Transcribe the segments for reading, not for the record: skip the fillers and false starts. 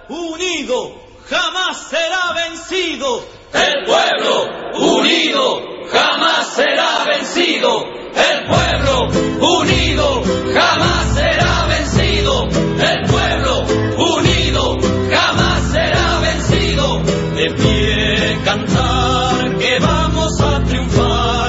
unido jamás será vencido. El pueblo unido jamás será vencido. El pueblo unido jamás será vencido. El pueblo unido jamás será vencido. De pie cantar que vamos a triunfar.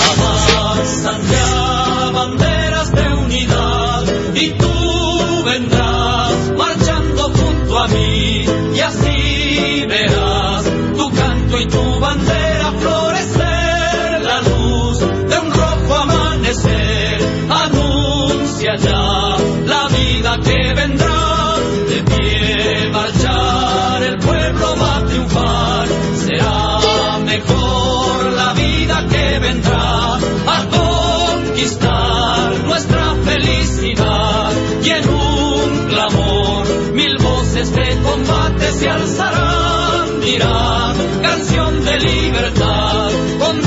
Avanzan ya banderas de unidad y tú vendrás marchando junto a mí y así verás tu canto y tu bandera florecer. La luz de un rojo amanecer anuncia ya la vida que vendrá. De pie marchar el pueblo va a triunfar. Será mejor la vida que vendrá a conquistar nuestra felicidad. Y en un clamor mil voces de combate se alzarán. Dirán canción de libertad, con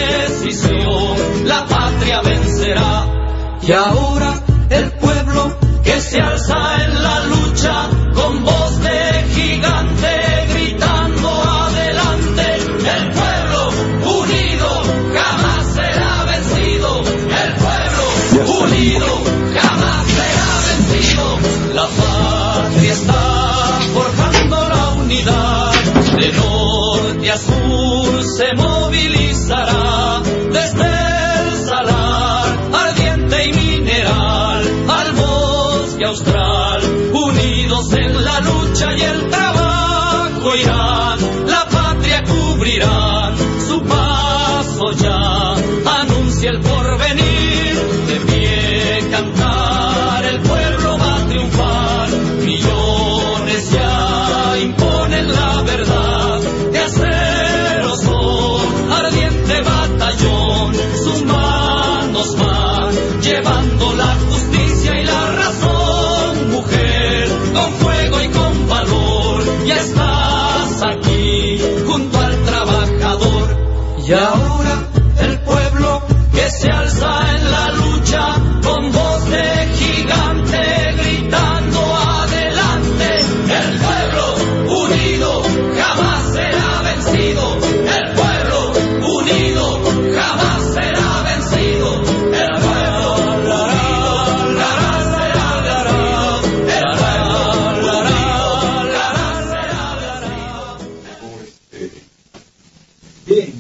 decisión la patria vencerá. Y ahora el pueblo que se alza en la lucha con voz de gigante gritando adelante. El pueblo unido jamás será vencido. El pueblo unido jamás será vencido. La patria está forjando la unidad. De norte a sur se movilizará. Desde el salar ardiente y mineral al bosque austral, unidos en la lucha y el trabajo irán. La patria cubrirán, su paso ya anuncia el porvenir. De pie cantar el pueblo va a triunfar. Millones ya imponen la verdad. De acero son ardiente batallón. Sus manos van llevando la justicia y la razón. Mujer, con fuego y con valor, ya estás aquí junto al trabajador. Y ahora el pueblo que se alza en la lucha con voz de gigante gritando adelante. El pueblo unido jamás será vencido. El pueblo unido jamás será vencido. El pueblo unido jamás será vencido. El pueblo unido jamás será vencido. Bien.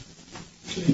Sí.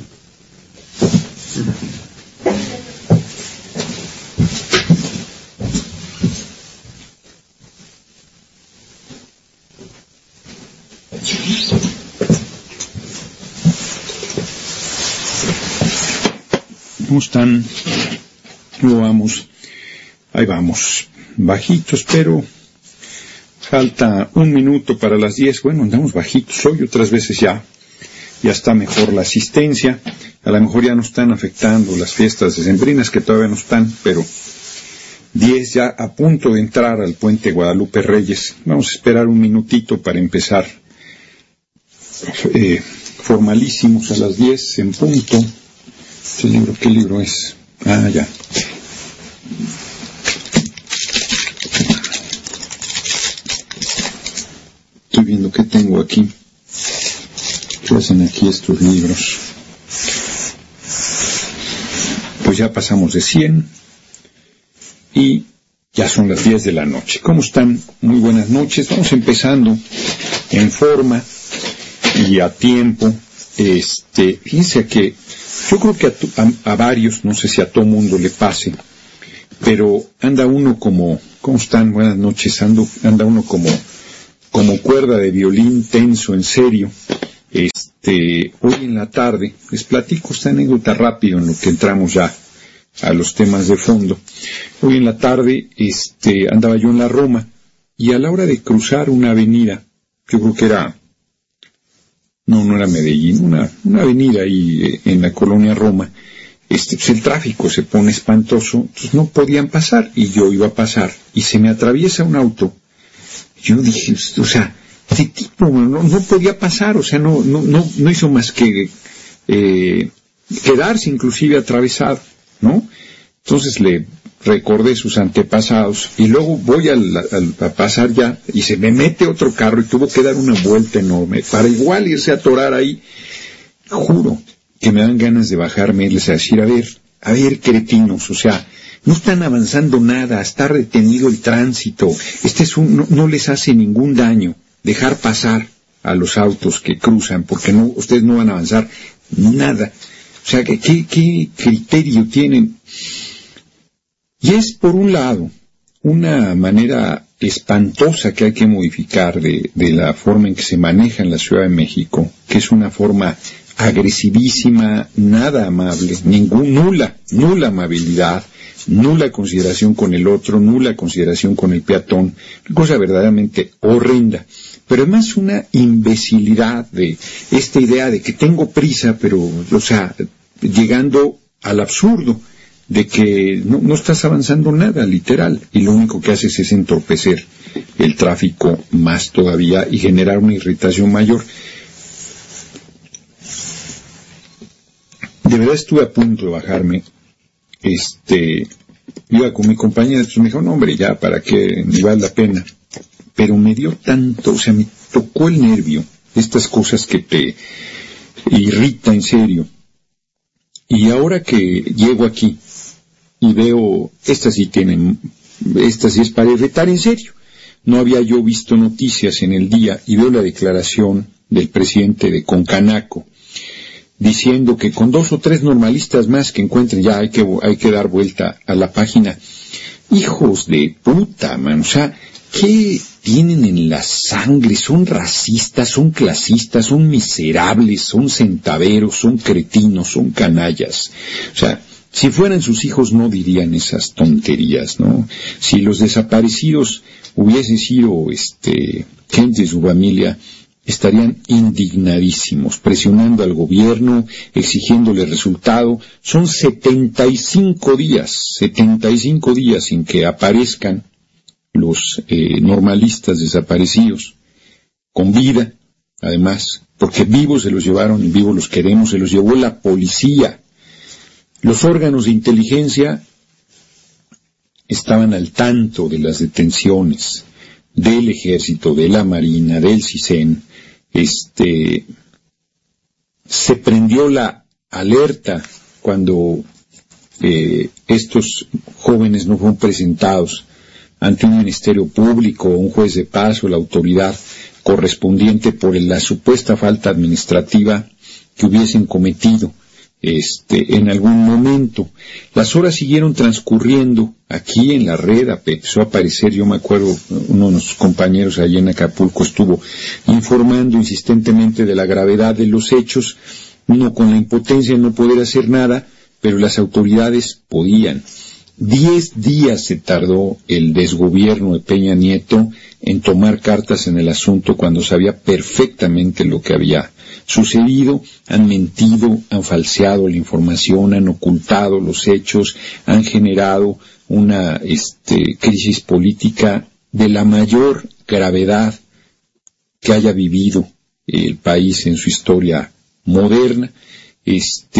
¿Cómo están? ¿Cómo vamos? Ahí vamos, bajitos, pero falta un minuto para las 10. Bueno, andamos bajitos hoy, otras veces ya está mejor la asistencia. A lo mejor ya no están afectando las fiestas decembrinas, que todavía no están, pero 10 ya a punto de entrar al puente Guadalupe Reyes. Vamos a esperar un minutito para empezar formalísimos a las 10 en punto. ¿Este libro qué libro es? Ah, ya. Estoy viendo qué tengo aquí. ¿Qué hacen aquí estos libros? Pues ya pasamos de 100 y ya son las 10 de la noche. ¿Cómo están? Muy buenas noches. Vamos empezando en forma y a tiempo. Fíjense que yo creo que a varios, no sé si a todo mundo le pase, pero anda uno como, ¿cómo están? Buenas noches. Anda uno como cuerda de violín tenso, en serio. Hoy en la tarde, les platico esta anécdota rápido en lo que entramos ya a los temas de fondo. Hoy en la tarde, andaba yo en la Roma, y a la hora de cruzar una avenida, yo creo que era, no era Medellín, una avenida ahí en la colonia Roma, pues el tráfico se pone espantoso, entonces no podían pasar, y yo iba a pasar, y se me atraviesa un auto. Yo dije, o sea, este tipo no podía pasar, o sea, no hizo más que quedarse inclusive atravesado, ¿no? Entonces le recordé sus antepasados y luego voy a pasar ya y se me mete otro carro y tuvo que dar una vuelta enorme para igual irse a atorar ahí. Juro que me dan ganas de bajarme y irles a decir, a ver, cretinos, o sea, no están avanzando nada, está retenido el tránsito, no les hace ningún daño dejar pasar a los autos que cruzan, porque ustedes no van a avanzar nada. O sea, ¿qué criterio tienen? Y es, por un lado, una manera espantosa que hay que modificar de la forma en que se maneja en la Ciudad de México, que es una forma agresivísima, nada amable, nula amabilidad, nula consideración con el otro, nula consideración con el peatón, cosa verdaderamente horrenda. Pero además una imbecilidad de esta idea de que tengo prisa, pero, o sea, llegando al absurdo de que no estás avanzando nada, literal, y lo único que haces es entorpecer el tráfico más todavía y generar una irritación mayor. De verdad estuve a punto de bajarme. Iba con mi compañera, entonces me dijo, no hombre, ya, ¿para qué? Ni vale la pena. Pero me dio tanto, o sea, me tocó el nervio, estas cosas que te irrita en serio. Y ahora que llego aquí y veo, estas sí es para irritar en serio. No había yo visto noticias en el día y veo la declaración del presidente de Concanaco diciendo que con 2 o 3 normalistas más que encuentren ya hay que dar vuelta a la página. Hijos de puta, man, o sea, ¿qué tienen en la sangre? Son racistas, son clasistas, son miserables, son centaveros, son cretinos, son canallas. O sea, si fueran sus hijos no dirían esas tonterías, ¿no? Si los desaparecidos hubiesen sido gente de su familia, estarían indignadísimos, presionando al gobierno, exigiéndole resultado. Son 75 días sin que aparezcan los normalistas desaparecidos, con vida, además, porque vivos se los llevaron y vivos los queremos, se los llevó la policía. Los órganos de inteligencia estaban al tanto de las detenciones del Ejército, de la Marina, del CISEN. Se prendió la alerta cuando estos jóvenes no fueron presentados ante un ministerio público, un juez de paz o la autoridad correspondiente por la supuesta falta administrativa que hubiesen cometido en algún momento. Las horas siguieron transcurriendo. Aquí en la red empezó a aparecer, yo me acuerdo, uno de nuestros compañeros allí en Acapulco estuvo informando insistentemente de la gravedad de los hechos, uno con la impotencia de no poder hacer nada, pero las autoridades podían. 10 días se tardó el desgobierno de Peña Nieto en tomar cartas en el asunto cuando sabía perfectamente lo que había sucedido. Han mentido, han falseado la información, han ocultado los hechos, han generado una crisis política de la mayor gravedad que haya vivido el país en su historia moderna. Y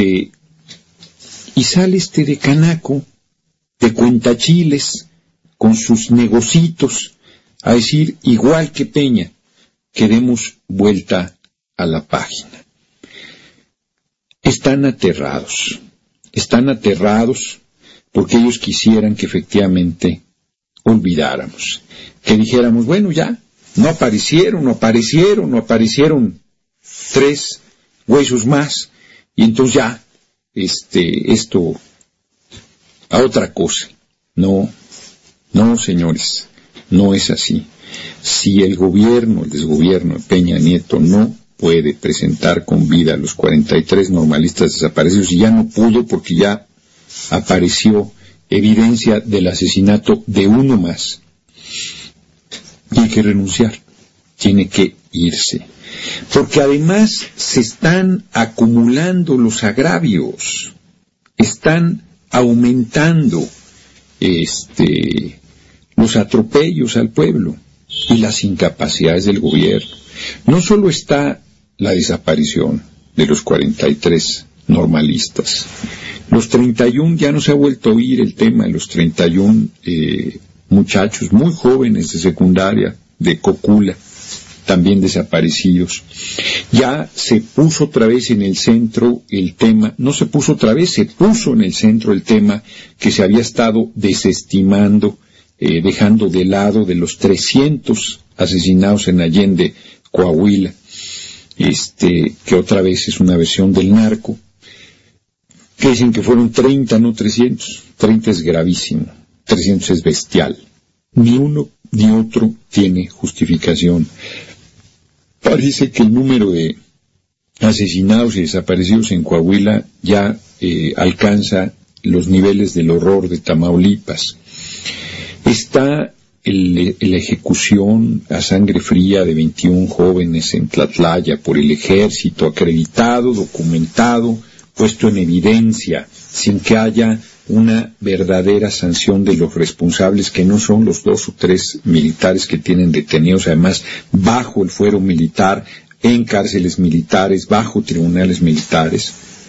sale de Canaco, de cuentachiles, con sus negocitos, a decir, igual que Peña, que demos vuelta a la página. Están aterrados porque ellos quisieran que efectivamente olvidáramos, que dijéramos, bueno, ya, no aparecieron 3 huesos más, y entonces ya, esto a otra cosa. No, señores, no es así. Si el desgobierno de Peña Nieto no puede presentar con vida a los 43 normalistas desaparecidos, y ya no pudo porque ya apareció evidencia del asesinato de uno más, tiene que renunciar, tiene que irse, porque además se están acumulando los agravios, están aumentando los atropellos al pueblo y las incapacidades del gobierno. No solo está la desaparición de los 43 normalistas. Los 31, ya no se ha vuelto a oír el tema de los 31 muchachos muy jóvenes de secundaria, de Cocula, también desaparecidos. Ya se puso otra vez en el centro el tema, no se puso otra vez, se puso en el centro el tema que se había estado desestimando, dejando de lado, de los 300 asesinados en Allende, Coahuila, que otra vez es una versión del narco, que dicen que fueron 30, no 300. 30 es gravísimo, 300 es bestial. Ni uno ni otro tiene justificación. Parece que el número de asesinados y desaparecidos en Coahuila ya alcanza los niveles del horror de Tamaulipas. Está la ejecución a sangre fría de 21 jóvenes en Tlatlaya por el ejército, acreditado, documentado, puesto en evidencia, sin que haya una verdadera sanción de los responsables, que no son los 2 o 3 militares que tienen detenidos, además bajo el fuero militar, en cárceles militares, bajo tribunales militares.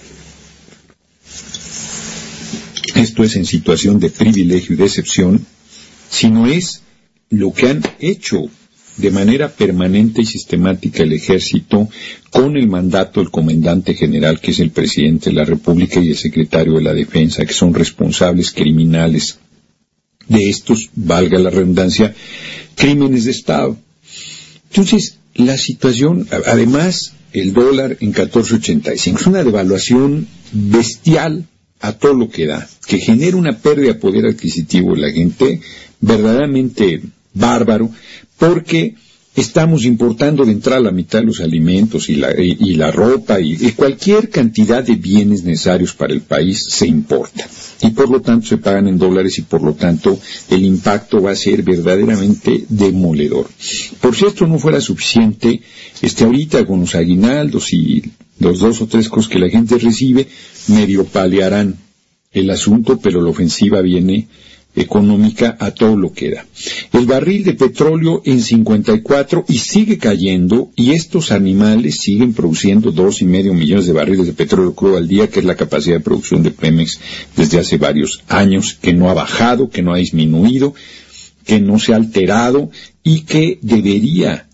Esto es en situación de privilegio y de excepción, sino es lo que han hecho de manera permanente y sistemática el ejército con el mandato del comandante general, que es el presidente de la República, y el secretario de la Defensa, que son responsables criminales de estos, valga la redundancia, crímenes de Estado. Entonces, la situación, además, el dólar en 14.85, es una devaluación bestial a todo lo que da, que genera una pérdida de poder adquisitivo de la gente verdaderamente bárbaro, porque estamos importando de entrada la mitad de los alimentos y la ropa y cualquier cantidad de bienes necesarios para el país se importa, y por lo tanto se pagan en dólares, y por lo tanto el impacto va a ser verdaderamente demoledor. Por si esto no fuera suficiente, ahorita con los aguinaldos y los 2 o 3 cosas que la gente recibe, medio paliarán el asunto, pero la ofensiva viene económica a todo lo que da. El barril de petróleo en 54 y sigue cayendo, y estos animales siguen produciendo 2,5 millones de barriles de petróleo crudo al día, que es la capacidad de producción de Pemex desde hace varios años, que no ha bajado, que no ha disminuido, que no se ha alterado, y que debería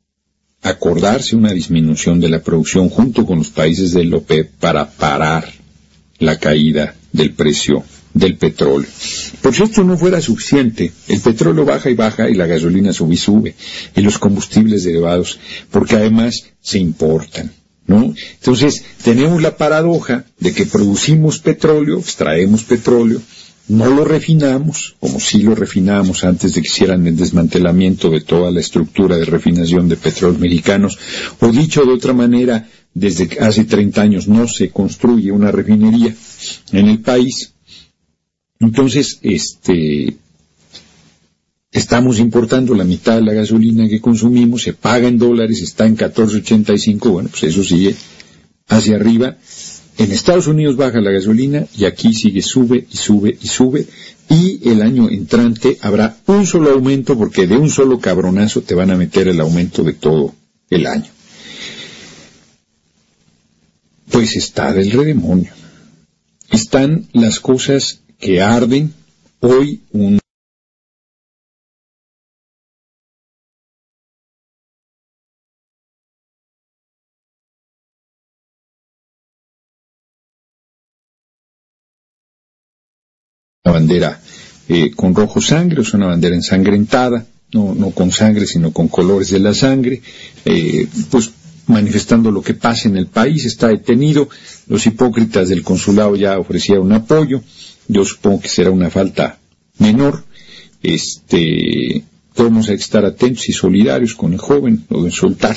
acordarse una disminución de la producción junto con los países del OPEP para parar la caída del precio del petróleo. Por si esto no fuera suficiente, el petróleo baja y baja, y la gasolina sube y sube, y los combustibles derivados, porque además se importan, ¿no? Entonces, tenemos la paradoja de que producimos petróleo, extraemos petróleo, no lo refinamos, como si lo refinábamos antes de que hicieran el desmantelamiento de toda la estructura de refinación de petróleos mexicanos, o dicho de otra manera, desde hace 30 años no se construye una refinería en el país. Entonces, estamos importando la mitad de la gasolina que consumimos, se paga en dólares, está en 14.85, bueno, pues eso sigue hacia arriba. En Estados Unidos baja la gasolina y aquí sigue, sube y sube y sube, y el año entrante habrá un solo aumento, porque de un solo cabronazo te van a meter el aumento de todo el año. Pues está del redemonio. Están las cosas que arden. Hoy una bandera con rojo sangre, es una bandera ensangrentada, no con sangre, sino con colores de la sangre, pues manifestando lo que pasa en el país. Está detenido, los hipócritas del consulado ya ofrecieron apoyo, yo supongo que será una falta menor. Podemos estar atentos y solidarios con el joven, lo de soltar.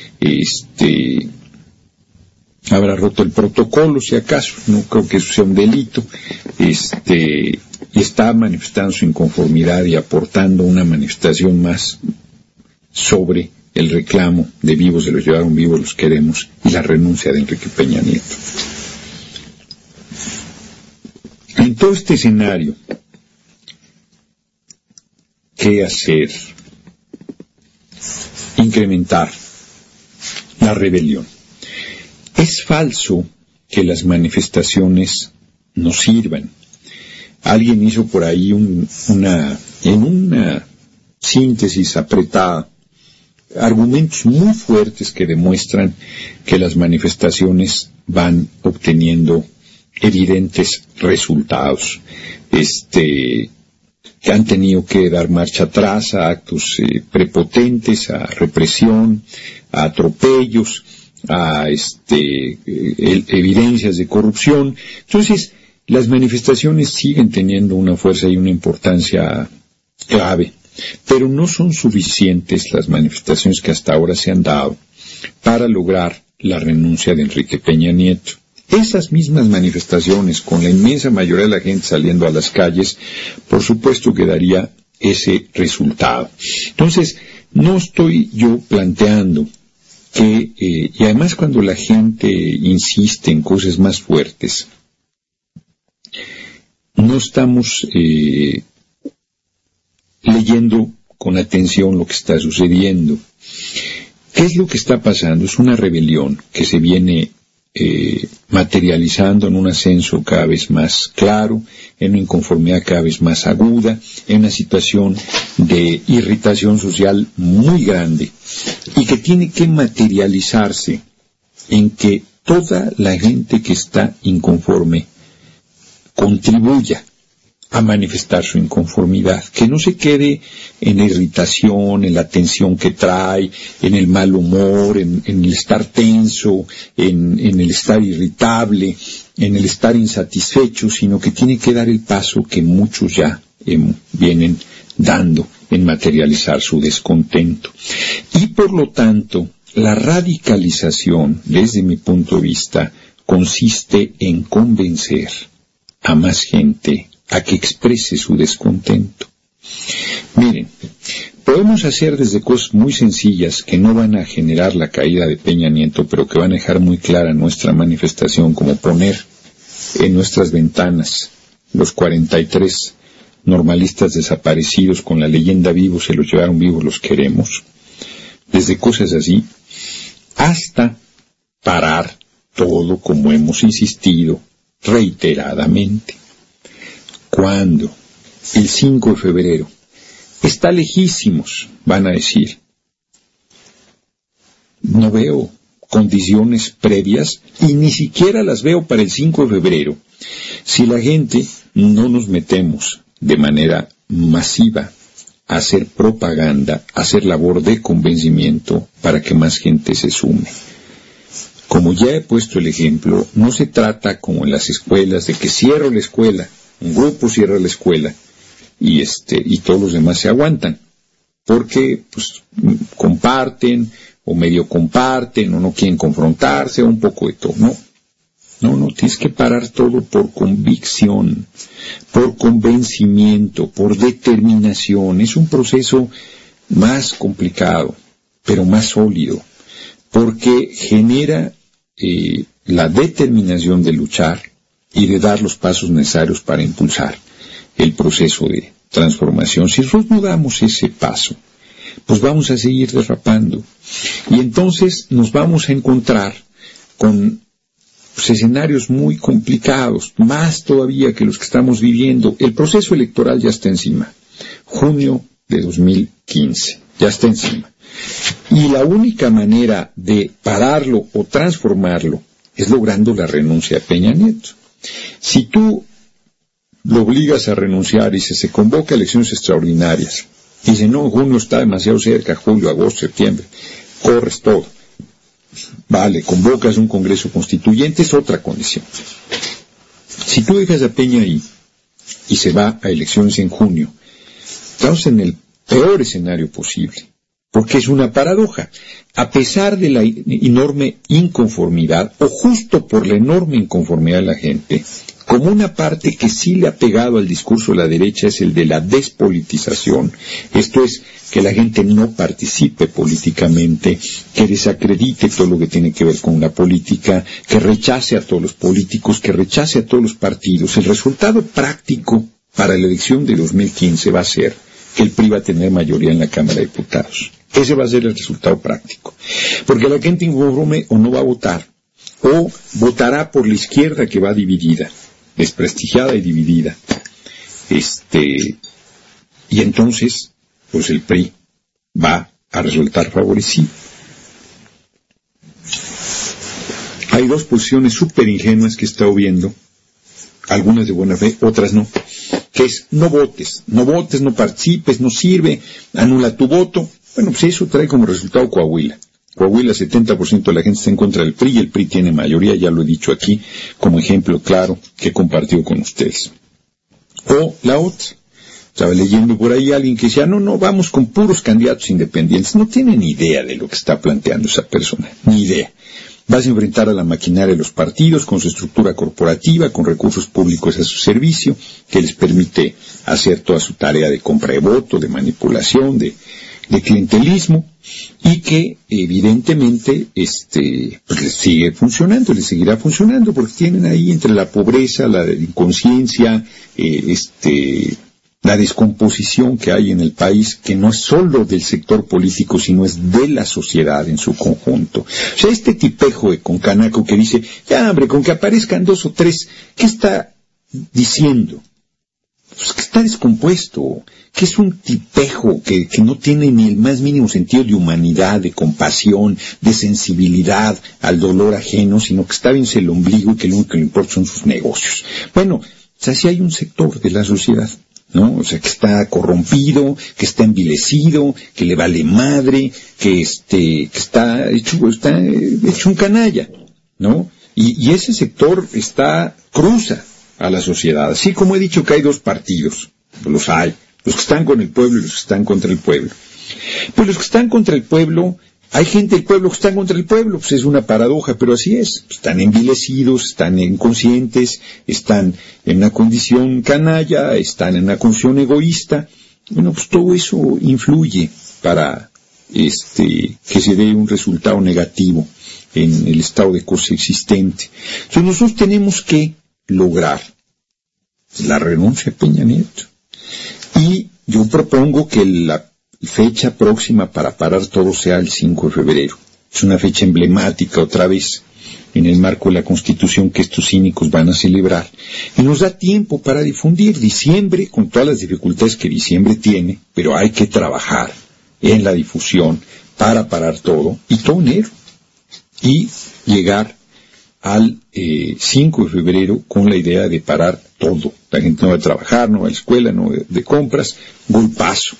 Habrá roto el protocolo, si acaso, no creo que eso sea un delito. Y está manifestando su inconformidad y aportando una manifestación más sobre el reclamo de vivos, se los llevaron vivos, los queremos, y la renuncia de Enrique Peña Nieto. En todo este escenario, ¿qué hacer? Incrementar la rebelión. Es falso que las manifestaciones nos sirvan. Alguien hizo por ahí en una síntesis apretada argumentos muy fuertes que demuestran que las manifestaciones van obteniendo evidentes resultados. Que han tenido que dar marcha atrás a actos prepotentes, a represión, a atropellos, a evidencias de corrupción. Entonces, las manifestaciones siguen teniendo una fuerza y una importancia clave, pero no son suficientes las manifestaciones que hasta ahora se han dado para lograr la renuncia de Enrique Peña Nieto. Esas mismas manifestaciones, con la inmensa mayoría de la gente saliendo a las calles, por supuesto que daría ese resultado. Entonces, no estoy yo planteando que, y además cuando la gente insiste en cosas más fuertes, no estamos leyendo con atención lo que está sucediendo. ¿Qué es lo que está pasando? Es una rebelión que se viene materializando en un ascenso cada vez más claro, en una inconformidad cada vez más aguda, en una situación de irritación social muy grande y que tiene que materializarse en que toda la gente que está inconforme contribuya a manifestar su inconformidad, que no se quede en la irritación, en la tensión que trae, en el mal humor, en el estar tenso, en el estar irritable, en el estar insatisfecho, sino que tiene que dar el paso que muchos ya vienen dando en materializar su descontento. Y por lo tanto, la radicalización, desde mi punto de vista, consiste en convencer a más gente a que exprese su descontento. Miren, podemos hacer desde cosas muy sencillas que no van a generar la caída de Peña Nieto, pero que van a dejar muy clara nuestra manifestación, como poner en nuestras ventanas los 43 normalistas desaparecidos con la leyenda vivos, se los llevaron vivos, los queremos. Desde cosas así, hasta parar todo como hemos insistido reiteradamente. Cuando el 5 de febrero está lejísimos, van a decir, no veo condiciones previas y ni siquiera las veo para el 5 de febrero si la gente no nos metemos de manera masiva a hacer propaganda, a hacer labor de convencimiento para que más gente se sume. Como ya he puesto el ejemplo, no se trata como en las escuelas de que cierro la escuela, un grupo cierra la escuela y todos los demás se aguantan porque pues comparten o medio comparten o no quieren confrontarse o un poco de todo. No, tienes que parar todo por convicción, por convencimiento, por determinación. Es un proceso más complicado, pero más sólido, porque genera la determinación de luchar y de dar los pasos necesarios para impulsar el proceso de transformación. Si nosotros no damos ese paso, pues vamos a seguir derrapando. Y entonces nos vamos a encontrar con escenarios muy complicados, más todavía que los que estamos viviendo. El proceso electoral ya está encima. Junio de 2015, ya está encima. Y la única manera de pararlo o transformarlo es logrando la renuncia de Peña Nieto. Si tú lo obligas a renunciar y se convoca elecciones extraordinarias, y dice, no, junio está demasiado cerca, julio, agosto, septiembre, corres todo. Vale, convocas un congreso constituyente, es otra condición. Si tú dejas a Peña ahí y se va a elecciones en junio, estamos en el peor escenario posible, porque es una paradoja. A pesar de la enorme inconformidad, o justo por la enorme inconformidad de la gente, como una parte que sí le ha pegado al discurso de la derecha es el de la despolitización. Esto es, que la gente no participe políticamente, que desacredite todo lo que tiene que ver con la política, que rechace a todos los políticos, que rechace a todos los partidos. El resultado práctico para la elección de 2015 va a ser que el PRI va a tener mayoría en la Cámara de Diputados. Ese va a ser el resultado práctico. Porque la gente inconforme o no va a votar, o votará por la izquierda, que va dividida, desprestigiada y dividida. Y entonces, pues el PRI va a resultar favorecido. Hay dos posiciones súper ingenuas que he estado viendo, algunas de buena fe, otras no, que es no votes, no participes, no sirve, anula tu voto. Bueno, pues eso trae como resultado Coahuila. Coahuila, 70% de la gente está en contra del PRI, y el PRI tiene mayoría, ya lo he dicho aquí, como ejemplo claro que he compartido con ustedes. O la otra, estaba leyendo por ahí alguien que decía, no, vamos con puros candidatos independientes. No tiene ni idea de lo que está planteando esa persona, ni idea. Vas a enfrentar a la maquinaria de los partidos con su estructura corporativa, con recursos públicos a su servicio, que les permite hacer toda su tarea de compra de voto, de manipulación, de clientelismo, y que evidentemente pues les sigue funcionando, les seguirá funcionando, porque tienen ahí entre la pobreza, la inconsciencia, la descomposición que hay en el país, que no es solo del sector político, sino es de la sociedad en su conjunto. O sea, este tipejo de Concanaco que dice, ya hombre, con que aparezcan 2 o 3, ¿qué está diciendo? Pues que está descompuesto, que es un tipejo que no tiene ni el más mínimo sentido de humanidad, de compasión, de sensibilidad al dolor ajeno, sino que está viéndose el ombligo y que lo único que le importa son sus negocios. Bueno, o sea, si hay un sector de la sociedad, ¿no? O sea, que está corrompido, que está envilecido, que le vale madre, que está hecho un canalla, ¿no? Y ese sector cruza a la sociedad, así como he dicho que hay 2 partidos, pues los hay, los que están con el pueblo y los que están contra el pueblo. Pues los que están contra el pueblo, hay gente del pueblo que está contra el pueblo, pues es una paradoja, pero así es. Están envilecidos, están inconscientes, están en una condición canalla, están en una condición egoísta. Bueno, pues todo eso influye para que se dé un resultado negativo en el estado de cosas existente. Entonces nosotros tenemos que lograr la renuncia a Peña Nieto. Y yo propongo que la fecha próxima para parar todo sea el 5 de febrero. Es una fecha emblemática, otra vez, en el marco de la Constitución que estos cínicos van a celebrar. Y nos da tiempo para difundir diciembre, con todas las dificultades que diciembre tiene, pero hay que trabajar en la difusión para parar todo, y todo enero. Y llegar al 5 de febrero con la idea de parar todo. La gente no va a trabajar, no va a la escuela, no va de compras, golpazo.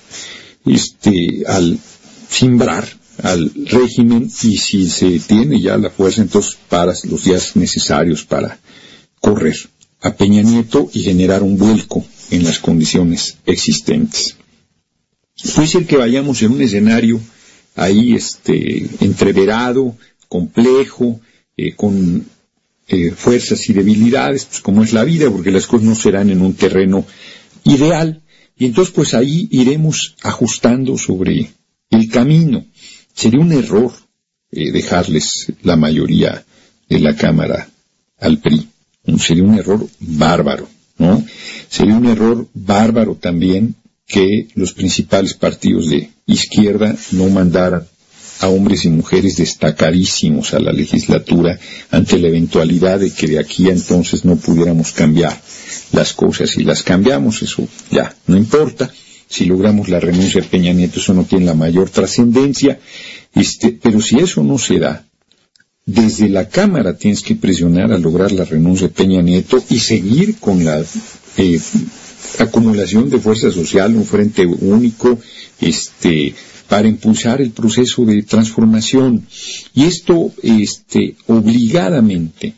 Al simbrar al régimen, y si se tiene ya la fuerza, entonces paras los días necesarios para correr a Peña Nieto y generar un vuelco en las condiciones existentes. Puede ser que vayamos en un escenario ahí entreverado, complejo, con fuerzas y debilidades, pues como es la vida, porque las cosas no serán en un terreno ideal, y entonces pues ahí iremos ajustando sobre el camino. Sería un error dejarles la mayoría de la Cámara al PRI. Sería un error bárbaro, ¿no? Sería un error bárbaro también que los principales partidos de izquierda no mandaran a hombres y mujeres destacadísimos a la legislatura ante la eventualidad de que de aquí a entonces no pudiéramos cambiar las cosas. Si las cambiamos, eso ya no importa. Si logramos la renuncia de Peña Nieto, eso no tiene la mayor trascendencia. Pero si eso no se da, desde la Cámara tienes que presionar a lograr la renuncia de Peña Nieto y seguir con la acumulación de fuerza social, un frente único, para impulsar el proceso de transformación. Y esto, obligadamente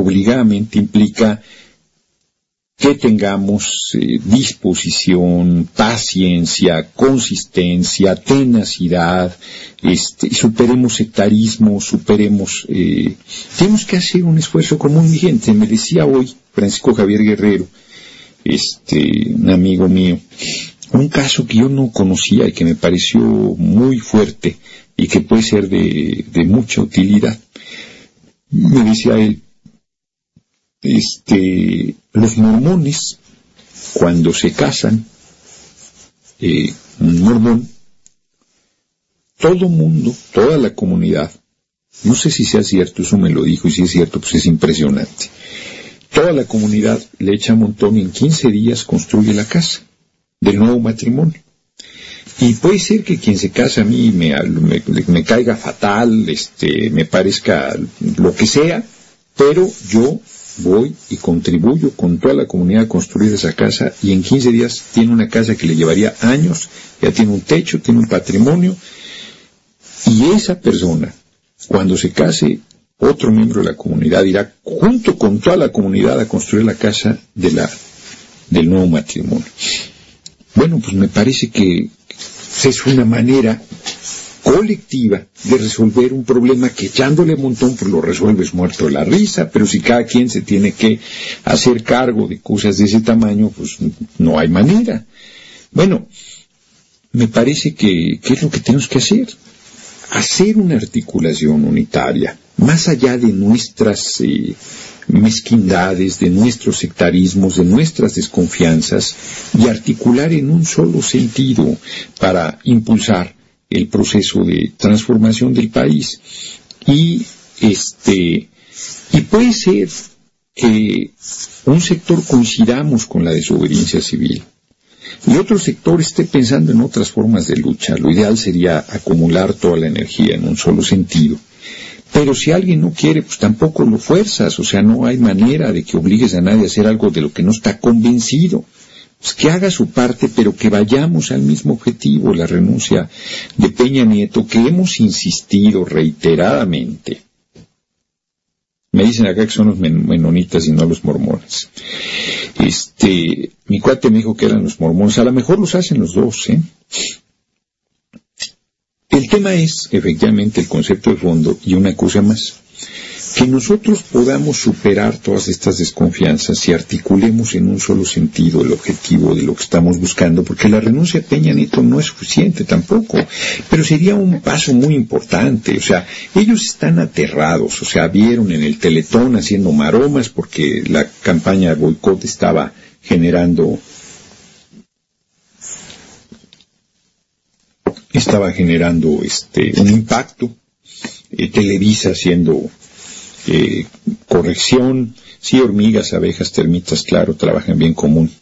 implica que tengamos disposición, paciencia, consistencia, tenacidad, superemos sectarismo, tenemos que hacer un esfuerzo común, mi gente. Me decía hoy Francisco Javier Guerrero, un amigo mío, un caso que yo no conocía y que me pareció muy fuerte y que puede ser de mucha utilidad. Me decía él, los mormones, cuando se casan, un mormón, todo mundo, toda la comunidad, No sé si sea cierto, eso me lo dijo, y si es cierto, pues es impresionante. Toda la comunidad le echa un montón y en 15 días construye la casa del nuevo matrimonio. Y puede ser que quien se casa a mí me caiga fatal, me parezca lo que sea, pero yo voy y contribuyo con toda la comunidad a construir esa casa, y en 15 días tiene una casa que le llevaría años, ya tiene un techo, tiene un patrimonio, y esa persona, cuando se case, otro miembro de la comunidad irá junto con toda la comunidad a construir la casa del nuevo matrimonio. Bueno, pues me parece que es una manera colectiva de resolver un problema que echándole un montón pues lo resuelves muerto de la risa, pero si cada quien se tiene que hacer cargo de cosas de ese tamaño, pues no hay manera. Bueno, me parece que es lo que tenemos que hacer una articulación unitaria, más allá de nuestras mezquindades, de nuestros sectarismos, de nuestras desconfianzas, y articular en un solo sentido para impulsar el proceso de transformación del país. Y puede ser que un sector coincidamos con la desobediencia civil y otro sector esté pensando en otras formas de lucha. Lo ideal sería acumular toda la energía en un solo sentido. Pero si alguien no quiere, pues tampoco lo fuerzas, o sea, no hay manera de que obligues a nadie a hacer algo de lo que no está convencido. Pues que haga su parte, pero que vayamos al mismo objetivo, la renuncia de Peña Nieto, que hemos insistido reiteradamente. Me dicen acá que son los menonitas y no los mormones. Mi cuate me dijo que eran los mormones, a lo mejor los hacen los dos, El tema es, efectivamente, el concepto de fondo, y una cosa más, que nosotros podamos superar todas estas desconfianzas y articulemos en un solo sentido el objetivo de lo que estamos buscando, porque la renuncia a Peña Nieto no es suficiente tampoco, pero sería un paso muy importante. O sea, ellos están aterrados, o sea, vieron en el Teletón haciendo maromas porque la campaña de boicot estaba generando un impacto, Televisa haciendo corrección, sí, hormigas, abejas, termitas, claro, trabajan bien común.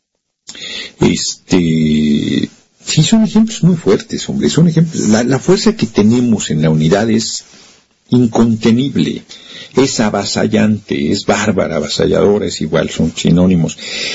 Sí, son ejemplos muy fuertes, hombre, son ejemplos. La fuerza que tenemos en la unidad es incontenible, es avasallante, es bárbara, avasalladora, es igual, son sinónimos.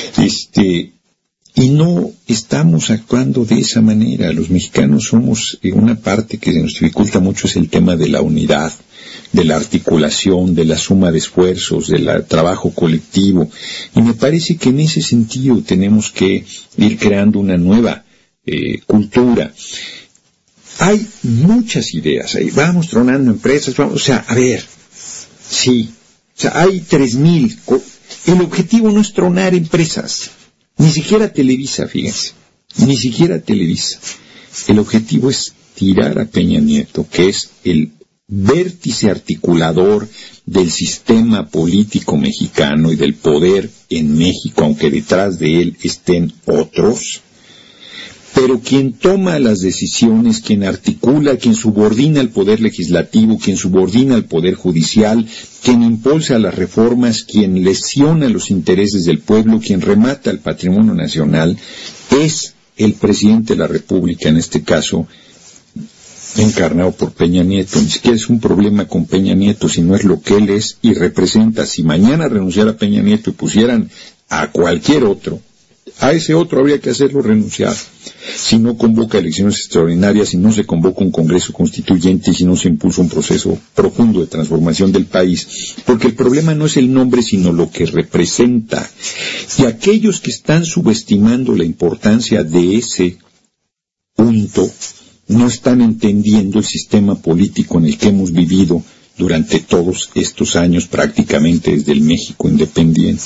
Y no estamos actuando de esa manera. Los mexicanos somos una parte que se nos dificulta mucho, es el tema de la unidad, de la articulación, de la suma de esfuerzos, del trabajo colectivo. Y me parece que en ese sentido tenemos que ir creando una nueva cultura. Hay muchas ideas ahí. Vamos tronando empresas, o sea, a ver, sí, o sea, hay 3,000. El objetivo no es tronar empresas. Ni siquiera Televisa, fíjense, ni siquiera Televisa. El objetivo es tirar a Peña Nieto, que es el vértice articulador del sistema político mexicano y del poder en México, aunque detrás de él estén otros. Pero quien toma las decisiones, quien articula, quien subordina al poder legislativo, quien subordina al poder judicial, quien impulsa las reformas, quien lesiona los intereses del pueblo, quien remata el patrimonio nacional, es el presidente de la República, en este caso, encarnado por Peña Nieto. Ni siquiera es un problema con Peña Nieto, sino es lo que él es y representa. Si mañana renunciara Peña Nieto y pusieran a cualquier otro, a ese otro habría que hacerlo renunciar. Si no convoca elecciones extraordinarias, si no se convoca un Congreso Constituyente y si no se impulsa un proceso profundo de transformación del país, porque el problema no es el nombre sino lo que representa. Y aquellos que están subestimando la importancia de ese punto no están entendiendo el sistema político en el que hemos vivido durante todos estos años, prácticamente desde el México independiente.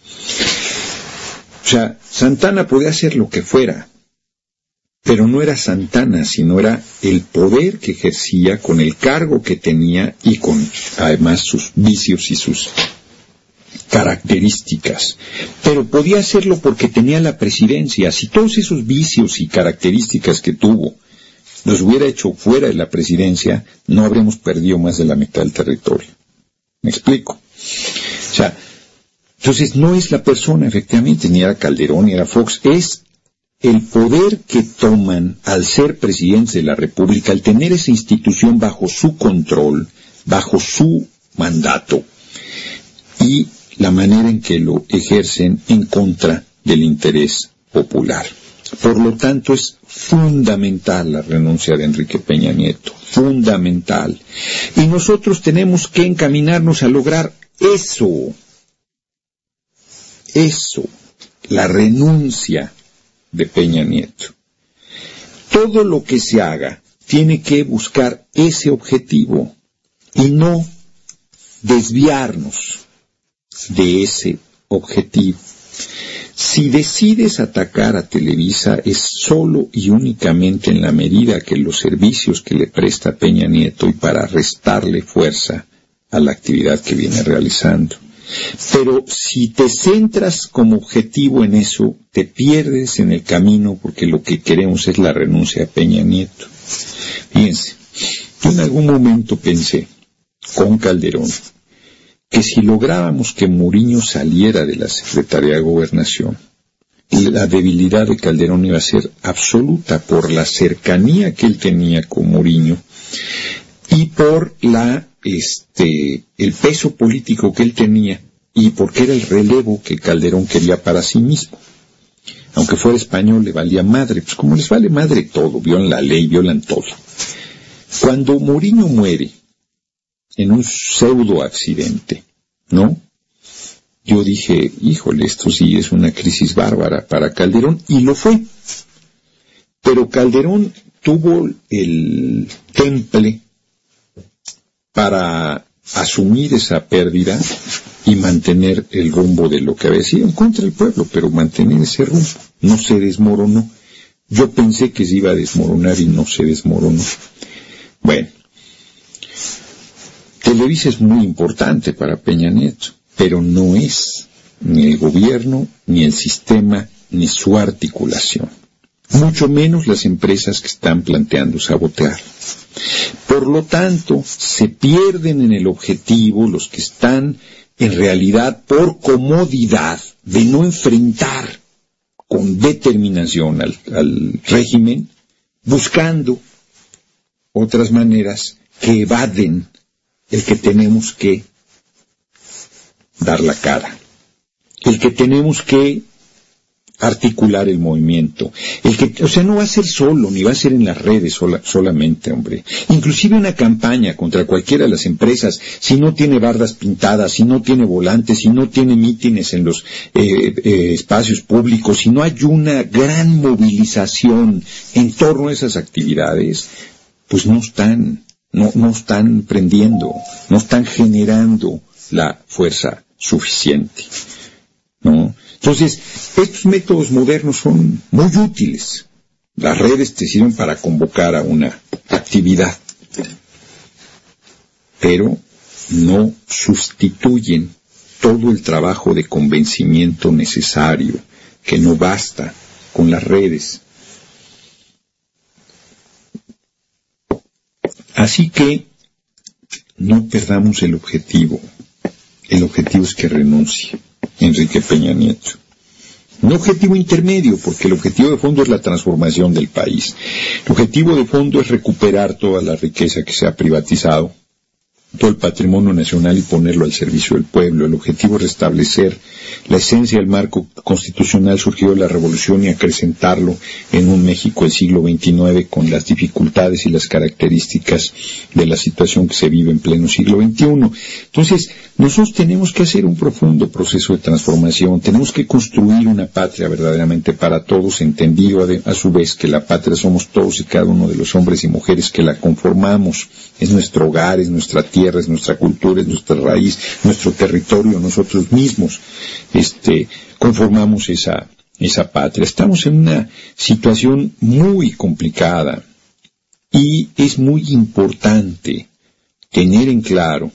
O sea, Santana podía hacer lo que fuera, pero no era Santana, sino era el poder que ejercía con el cargo que tenía y con además sus vicios y sus características. Pero podía hacerlo porque tenía la presidencia. Si todos esos vicios y características que tuvo los hubiera hecho fuera de la presidencia, no habríamos perdido más de la mitad del territorio. ¿Me explico? O sea, entonces no es la persona, efectivamente, ni era Calderón, ni era Fox, es el poder que toman al ser presidentes de la República, al tener esa institución bajo su control, bajo su mandato, y la manera en que lo ejercen en contra del interés popular. Por lo tanto, es fundamental la renuncia de Enrique Peña Nieto, fundamental. Y nosotros tenemos que encaminarnos a lograr eso, la renuncia de Peña Nieto. Todo lo que se haga tiene que buscar ese objetivo y no desviarnos de ese objetivo. Si decides atacar a Televisa es solo y únicamente en la medida que los servicios que le presta Peña Nieto y para restarle fuerza a la actividad que viene realizando. Pero si te centras como objetivo en eso, te pierdes en el camino porque lo que queremos es la renuncia a Peña Nieto. Fíjense, yo en algún momento pensé, con Calderón, que si lográbamos que Muriño saliera de la Secretaría de Gobernación, la debilidad de Calderón iba a ser absoluta por la cercanía que él tenía con Muriño y por el peso político que él tenía y porque era el relevo que Calderón quería para sí mismo. Aunque fuera español le valía madre, pues como les vale madre todo, violan la ley, violan todo. Cuando Muriño muere en un pseudo accidente, ¿no? Yo dije, híjole, esto sí es una crisis bárbara para Calderón, y lo fue. Pero Calderón tuvo el temple para asumir esa pérdida y mantener el rumbo de lo que había sido en contra del pueblo, pero mantener ese rumbo. No se desmoronó. Yo pensé que se iba a desmoronar y no se desmoronó. Bueno, Televisa es muy importante para Peña Nieto, pero no es ni el gobierno, ni el sistema, ni su articulación. Mucho menos las empresas que están planteando sabotear. Por lo tanto, se pierden en el objetivo los que están en realidad por comodidad de no enfrentar con determinación al régimen, buscando otras maneras que evaden el que tenemos que dar la cara, el que tenemos que articular el movimiento, no va a ser solo, ni va a ser en las redes solamente, hombre. Inclusive una campaña contra cualquiera de las empresas, si no tiene bardas pintadas, si no tiene volantes, si no tiene mítines en los espacios públicos, si no hay una gran movilización en torno a esas actividades, pues no están prendiendo, no están generando la fuerza suficiente, ¿no? Entonces, estos métodos modernos son muy útiles. Las redes te sirven para convocar a una actividad, pero no sustituyen todo el trabajo de convencimiento necesario, que no basta con las redes. Así que no perdamos el objetivo. El objetivo es que renuncie Enrique Peña Nieto. Un objetivo intermedio, porque el objetivo de fondo es la transformación del país. El objetivo de fondo es recuperar toda la riqueza que se ha privatizado, todo el patrimonio nacional y ponerlo al servicio del pueblo. El objetivo es restablecer la esencia del marco constitucional surgido de la revolución y acrecentarlo en un México del siglo XXIX con las dificultades y las características de la situación que se vive en pleno siglo XXI. Entonces, nosotros tenemos que hacer un profundo proceso de transformación, tenemos que construir una patria verdaderamente para todos, entendido a su vez que la patria somos todos y cada uno de los hombres y mujeres que la conformamos. Es nuestro hogar, es nuestra tierra, es nuestra cultura, es nuestra raíz, nuestro territorio, nosotros mismos conformamos esa patria. Estamos en una situación muy complicada y es muy importante tener en claro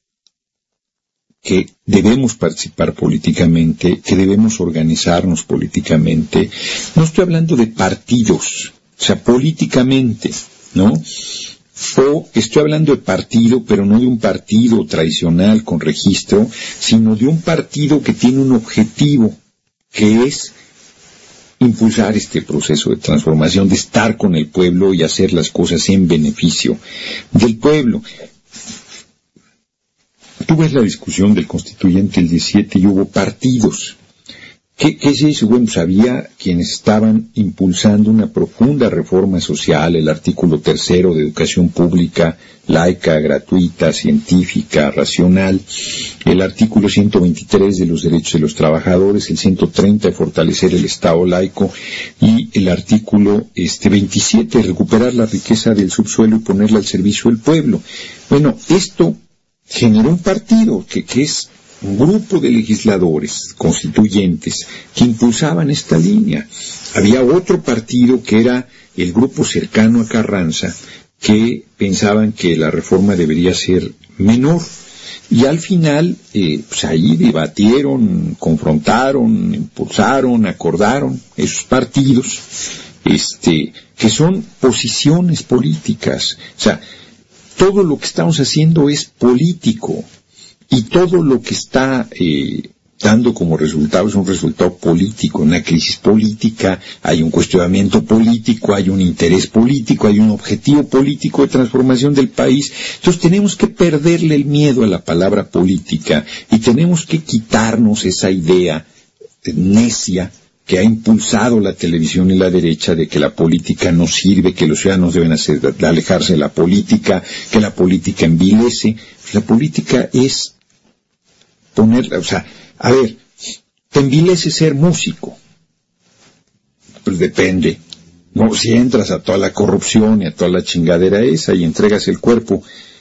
que debemos participar políticamente, que debemos organizarnos políticamente. No estoy hablando de partidos, o sea, políticamente. ¿no? O estoy hablando de partido, pero no de un partido tradicional con registro, sino de un partido que tiene un objetivo, que es impulsar este proceso de transformación, de estar con el pueblo y hacer las cosas en beneficio del pueblo. Tú ves la discusión del constituyente el 17 y hubo partidos. ¿Qué es eso? Bueno, pues había quienes estaban impulsando una profunda reforma social, el artículo 3 de educación pública, laica, gratuita, científica, racional, el artículo 123 de los derechos de los trabajadores, el 130 de fortalecer el Estado laico y el artículo 27 de recuperar la riqueza del subsuelo y ponerla al servicio del pueblo. Bueno, esto generó un partido que es un grupo de legisladores constituyentes que impulsaban esta línea. Había otro partido que era el grupo cercano a Carranza, que pensaban que la reforma debería ser menor. Y al final, pues ahí debatieron, confrontaron, impulsaron, acordaron esos partidos, que son posiciones políticas. O sea, todo lo que estamos haciendo es político. Y todo lo que está dando como resultado es un resultado político, una crisis política, hay un cuestionamiento político, hay un interés político, hay un objetivo político de transformación del país. Entonces tenemos que perderle el miedo a la palabra política y tenemos que quitarnos esa idea necia que ha impulsado la televisión y la derecha de que la política no sirve, que los ciudadanos deben alejarse de la política, que la política envilece. La política es ponerla, o sea, a ver, te envilece ser músico. Pues depende. No, si entras a toda la corrupción y a toda la chingadera esa y entregas el cuerpo,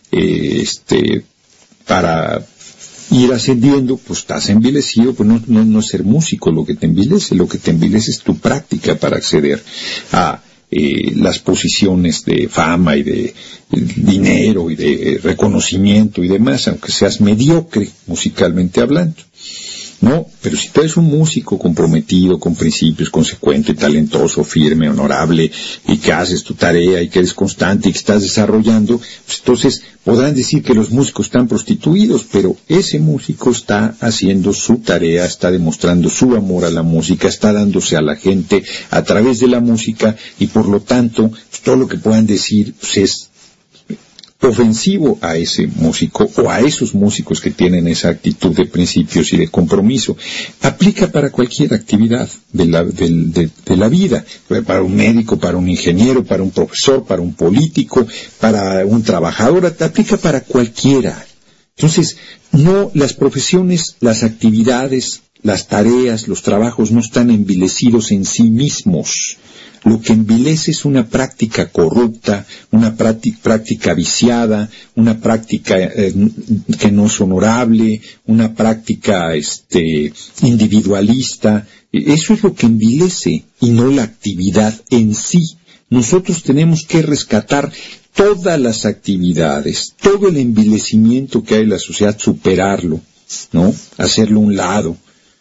para ir ascendiendo, pues estás envilecido, pues no es ser músico lo que te envilece es tu práctica para acceder a las posiciones de fama y de dinero y de reconocimiento y demás, aunque seas mediocre musicalmente hablando, ¿no? Pero si tú eres un músico comprometido, con principios, consecuente, talentoso, firme, honorable, y que haces tu tarea y que eres constante y que estás desarrollando, pues entonces podrán decir que los músicos están prostituidos, pero ese músico está haciendo su tarea, está demostrando su amor a la música, está dándose a la gente a través de la música y por lo tanto pues, todo lo que puedan decir pues, es ofensivo a ese músico o a esos músicos que tienen esa actitud de principios y de compromiso. Aplica para cualquier actividad de la vida, para un médico, para un ingeniero, para un profesor, para un político, para un trabajador, aplica para cualquiera. Entonces, no, las profesiones, las actividades, las tareas, los trabajos no están envilecidos en sí mismos. Lo que envilece es una práctica corrupta, una práctica viciada, una práctica que no es honorable, una práctica individualista. Eso es lo que envilece y no la actividad en sí. Nosotros tenemos que rescatar todas las actividades, todo el envilecimiento que hay en la sociedad, superarlo, ¿no? Hacerlo a un lado,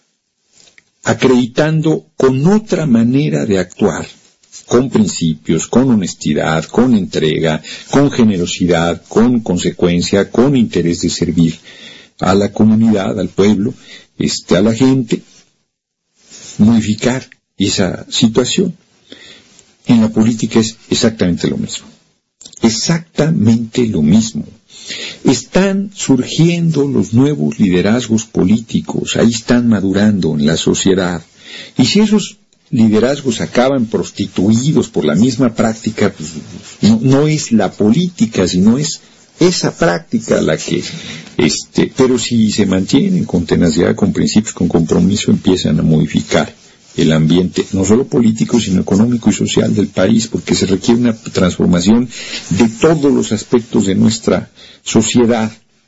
acreditando con otra manera de actuar, con principios, con honestidad, con entrega, con generosidad, con consecuencia, con interés de servir a la comunidad, al pueblo, a la gente, modificar esa situación. En la política es exactamente lo mismo. Exactamente lo mismo. Están surgiendo los nuevos liderazgos políticos, ahí están madurando en la sociedad. Y si esos liderazgos acaban prostituidos por la misma práctica, pues no es la política, sino es esa práctica la que, pero si se mantienen con tenacidad, con principios, con compromiso, empiezan a modificar el ambiente, no solo político, sino económico y social del país, porque se requiere una transformación de todos los aspectos de nuestra sociedad.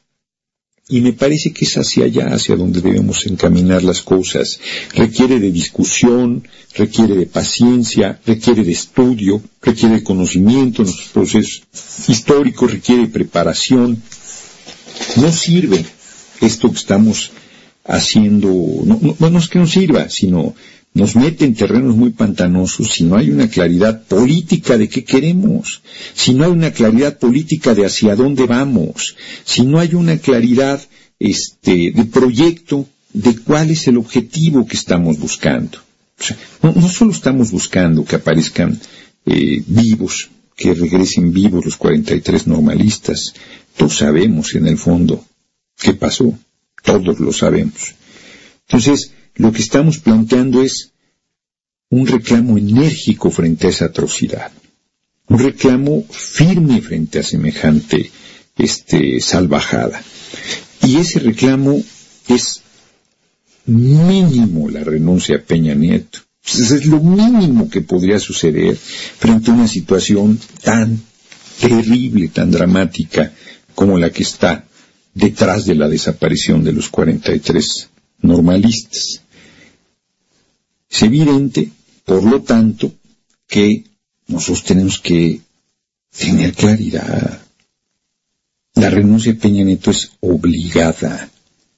Y me parece que es hacia allá, hacia donde debemos encaminar las cosas. Requiere de discusión, requiere de paciencia, requiere de estudio, requiere de conocimiento en nuestros procesos históricos, requiere de preparación. No sirve esto que estamos haciendo, no es que no sirva, sino nos mete en terrenos muy pantanosos si no hay una claridad política de qué queremos, si no hay una claridad política de hacia dónde vamos, si no hay una claridad de proyecto de cuál es el objetivo que estamos buscando. O sea, no solo estamos buscando que aparezcan vivos, que regresen vivos los 43 normalistas. Todos sabemos en el fondo qué pasó, todos lo sabemos. Entonces, lo que estamos planteando es un reclamo enérgico frente a esa atrocidad, un reclamo firme frente a semejante salvajada. Y ese reclamo es mínimo la renuncia a Peña Nieto. Es lo mínimo que podría suceder frente a una situación tan terrible, tan dramática como la que está detrás de la desaparición de los 43 normalistas. Es evidente, por lo tanto, que nosotros tenemos que tener claridad. La renuncia a Peña Nieto es obligada.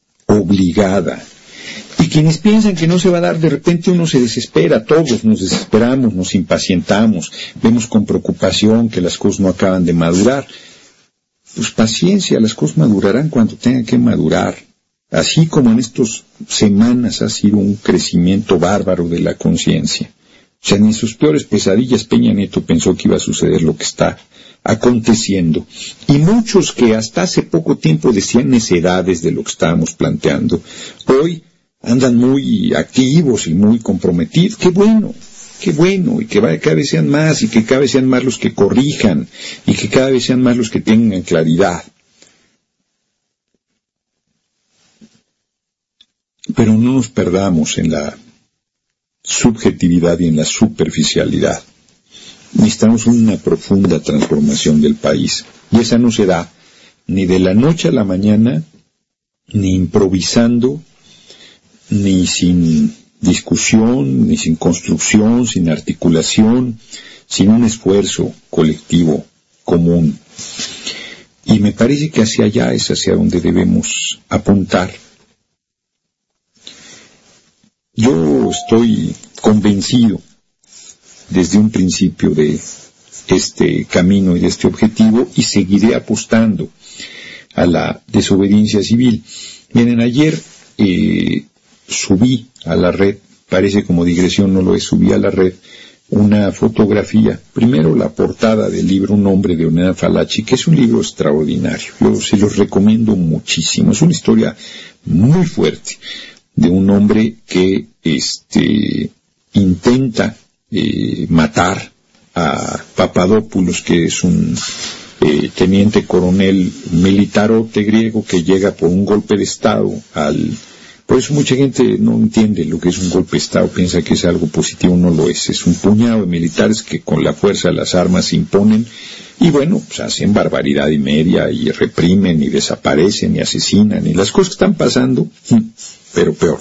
Y quienes piensan que no se va a dar, de repente uno se desespera, todos nos desesperamos, nos impacientamos, vemos con preocupación que las cosas no acaban de madurar. Pues paciencia, las cosas madurarán cuando tengan que madurar. Así como en estas semanas ha sido un crecimiento bárbaro de la conciencia. O sea, ni en sus peores pesadillas Peña Nieto pensó que iba a suceder lo que está aconteciendo. Y muchos que hasta hace poco tiempo decían necedades de lo que estábamos planteando, hoy andan muy activos y muy comprometidos. Qué bueno, y que cada vez sean más, y que cada vez sean más los que corrijan, y que cada vez sean más los que tengan claridad. Pero no nos perdamos en la subjetividad y en la superficialidad. Necesitamos una profunda transformación del país, y esa no se da ni de la noche a la mañana, ni improvisando, ni sin discusión, ni sin construcción, sin articulación, sin un esfuerzo colectivo común. Y me parece que hacia allá es hacia donde debemos apuntar. Yo estoy convencido desde un principio de este camino y de este objetivo, y seguiré apostando a la desobediencia civil. Miren, ayer subí a la red, parece como digresión, no lo es, subí a la red una fotografía, primero la portada del libro Un hombre de Ornella Fallaci, que es un libro extraordinario, yo se los recomiendo muchísimo, es una historia muy fuerte de un hombre que intenta matar a Papadopoulos, que es un teniente coronel militarote griego que llega por un golpe de Estado Por eso mucha gente no entiende lo que es un golpe de Estado, piensa que es algo positivo, no lo es. Es un puñado de militares que con la fuerza de las armas se imponen y bueno, pues hacen barbaridad y media y reprimen y desaparecen y asesinan y las cosas que están pasando, pero peor.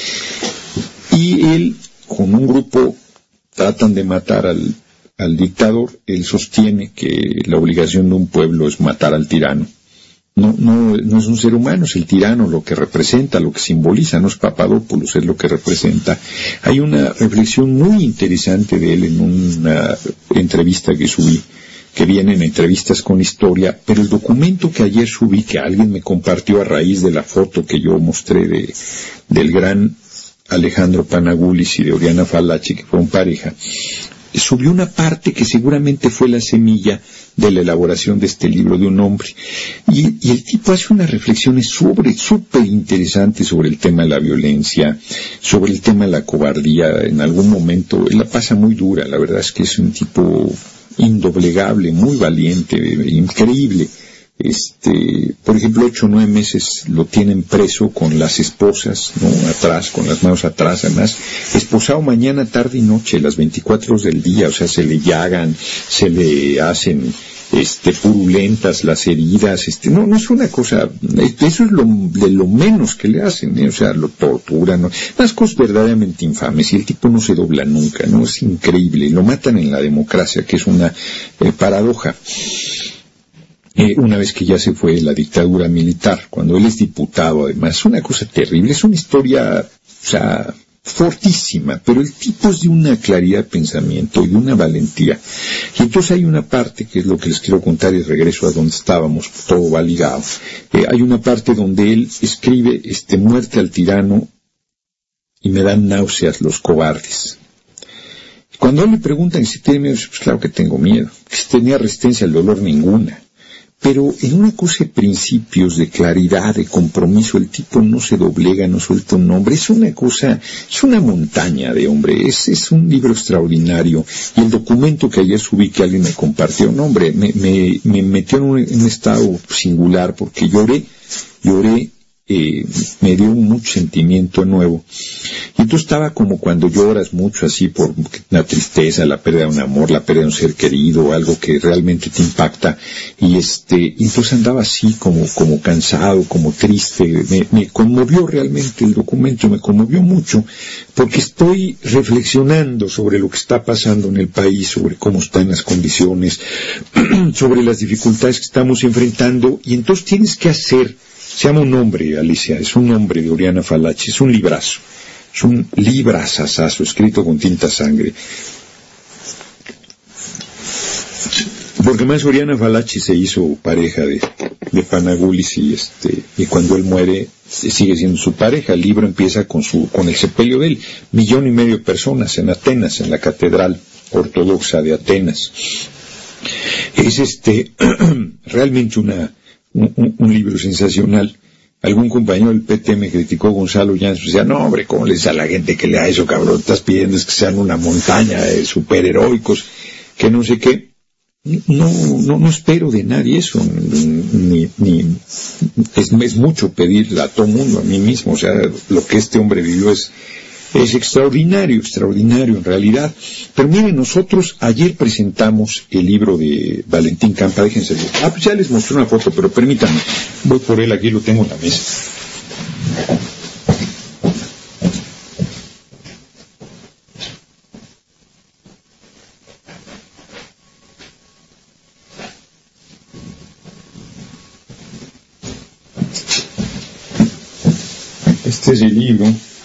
Y él, con un grupo, tratan de matar al dictador. Él sostiene que la obligación de un pueblo es matar al tirano. No es un ser humano, es el tirano lo que representa, lo que simboliza, no es Papadopoulos, es lo que representa. Hay una reflexión muy interesante de él en una entrevista que subí, que vienen entrevistas con historia, pero el documento que ayer subí, que alguien me compartió a raíz de la foto que yo mostré del gran Alejandro Panagoulis y de Oriana Fallaci, que fueron pareja, subió una parte que seguramente fue la semilla de la elaboración de este libro de un hombre. Y el tipo hace unas reflexiones súper interesantes sobre el tema de la violencia, sobre el tema de la cobardía. En algún momento, él la pasa muy dura, la verdad es que es un tipo indoblegable, muy valiente, increíble. Por ejemplo, 8 o 9 meses lo tienen preso con las esposas, ¿no? Atrás, con las manos atrás, además, esposado mañana, tarde y noche, las 24 horas del día, o sea, se le llagan, se le hacen, purulentas las heridas, no es una cosa, eso es de lo menos que le hacen, o sea, lo torturan, ¿no? Unas cosas verdaderamente infames, y el tipo no se dobla nunca, ¿no? Es increíble, lo matan en la democracia, que es una paradoja. Una vez que ya se fue la dictadura militar, cuando él es diputado, además, es una cosa terrible, es una historia, o sea, fortísima, pero el tipo es de una claridad de pensamiento y de una valentía. Y entonces hay una parte, que es lo que les quiero contar, y regreso a donde estábamos, todo va ligado. Hay una parte donde él escribe, muerte al tirano y me dan náuseas los cobardes. Cuando a él le preguntan si tiene miedo, pues claro que tengo miedo. Si tenía resistencia al dolor, ninguna. Pero en una cosa de principios, de claridad, de compromiso, el tipo no se doblega, no suelta un nombre. Es una cosa, es una montaña de hombre. Es un libro extraordinario. Y el documento que ayer subí, que alguien me compartió, no, hombre, me metió en un estado singular, porque lloré, me dio mucho sentimiento nuevo. Y entonces estaba como cuando lloras mucho así por una tristeza, la pérdida de un amor, la pérdida de un ser querido, algo que realmente te impacta. Y entonces andaba así como cansado, como triste. Me conmovió realmente el documento, me conmovió mucho, porque estoy reflexionando sobre lo que está pasando en el país, sobre cómo están las condiciones, sobre las dificultades que estamos enfrentando, y entonces tienes que hacer. Se llama Un hombre, Alicia, es un hombre de Oriana Fallaci, es un librazo, es un librazazazo, escrito con tinta sangre. Porque más Oriana Fallaci se hizo pareja de Panagulis y cuando él muere sigue siendo su pareja. El libro empieza con el sepelio de él. 1,5 millones de personas en Atenas, en la catedral ortodoxa de Atenas. Es realmente un libro sensacional. Algún compañero del PT me criticó, Gonzalo Llanes, decía, no hombre, ¿cómo le dices a la gente que lea eso, cabrón? Estás pidiendo es que sean una montaña de superheroicos, que no sé qué. No espero de nadie eso, es mucho pedir a todo mundo, a mí mismo. O sea, lo que este hombre vivió es extraordinario en realidad. Pero miren, nosotros ayer presentamos el libro de Valentín Campa, déjense ver. Pues ya les mostré una foto, pero permítanme, voy por él, aquí lo tengo en la mesa. Este es el libro.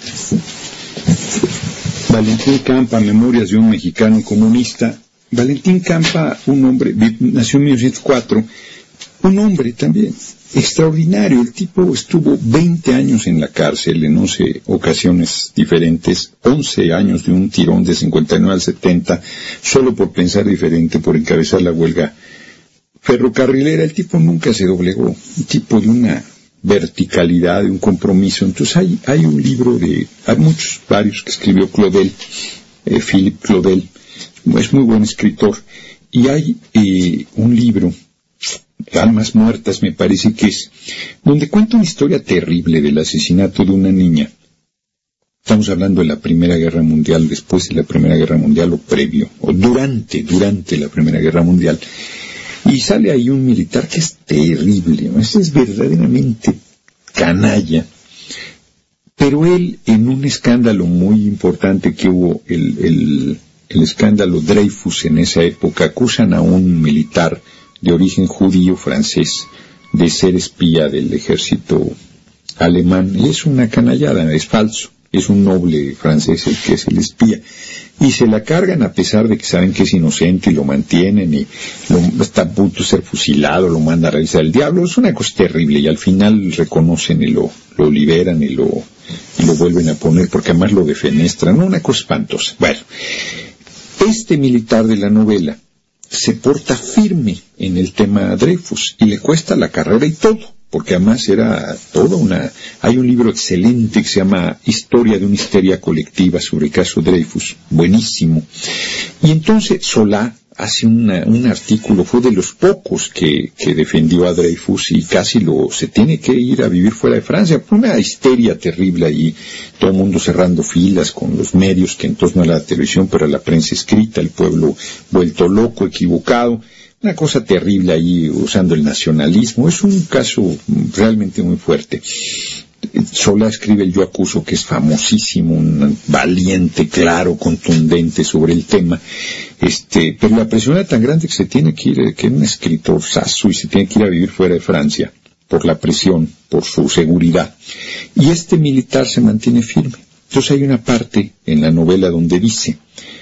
Valentín Campa, Memorias de un mexicano comunista. Valentín Campa, un hombre, nació en 1904, un hombre también extraordinario. El tipo estuvo 20 años en la cárcel en 11 ocasiones diferentes, 11 años de un tirón de 59 al 70, solo por pensar diferente, por encabezar la huelga ferrocarrilera. El tipo nunca se doblegó, un tipo de una verticalidad, de un compromiso. Entonces hay un libro hay varios que escribió Claudel, Philippe Claudel, es muy buen escritor, y hay un libro, Almas Muertas me parece que es, donde cuenta una historia terrible del asesinato de una niña. Estamos hablando de la Primera Guerra Mundial, después de la Primera Guerra Mundial o previo, o durante la Primera Guerra Mundial. Y sale ahí un militar que es terrible, ¿no? Es verdaderamente canalla. Pero él, en un escándalo muy importante que hubo, el escándalo Dreyfus en esa época, acusan a un militar de origen judío francés de ser espía del ejército alemán. Y es una canallada, es falso. Es un noble francés el que es el espía. Y se la cargan a pesar de que saben que es inocente y lo mantienen y está a punto de ser fusilado, lo mandan a revisar el diablo. Es una cosa terrible y al final reconocen y lo liberan y lo vuelven a poner porque además lo defenestran. Una cosa espantosa. Bueno, este militar de la novela se porta firme en el tema Dreyfus y le cuesta la carrera y todo. Porque además era hay un libro excelente que se llama Historia de una histeria colectiva sobre el caso Dreyfus, buenísimo. Y entonces Solá hace un artículo, fue de los pocos que defendió a Dreyfus y casi se tiene que ir a vivir fuera de Francia, por una histeria terrible allí, todo el mundo cerrando filas con los medios, que entonces no era la televisión, pero la prensa escrita, el pueblo vuelto loco, equivocado. Una cosa terrible ahí, usando el nacionalismo. Es un caso realmente muy fuerte. Solá escribe el Yo Acuso, que es famosísimo, un valiente, claro, contundente sobre el tema. Pero la presión era tan grande que se tiene que ir, que es un escritor saso y se tiene que ir a vivir fuera de Francia por la presión, por su seguridad. Y este militar se mantiene firme. Entonces hay una parte en la novela donde dice,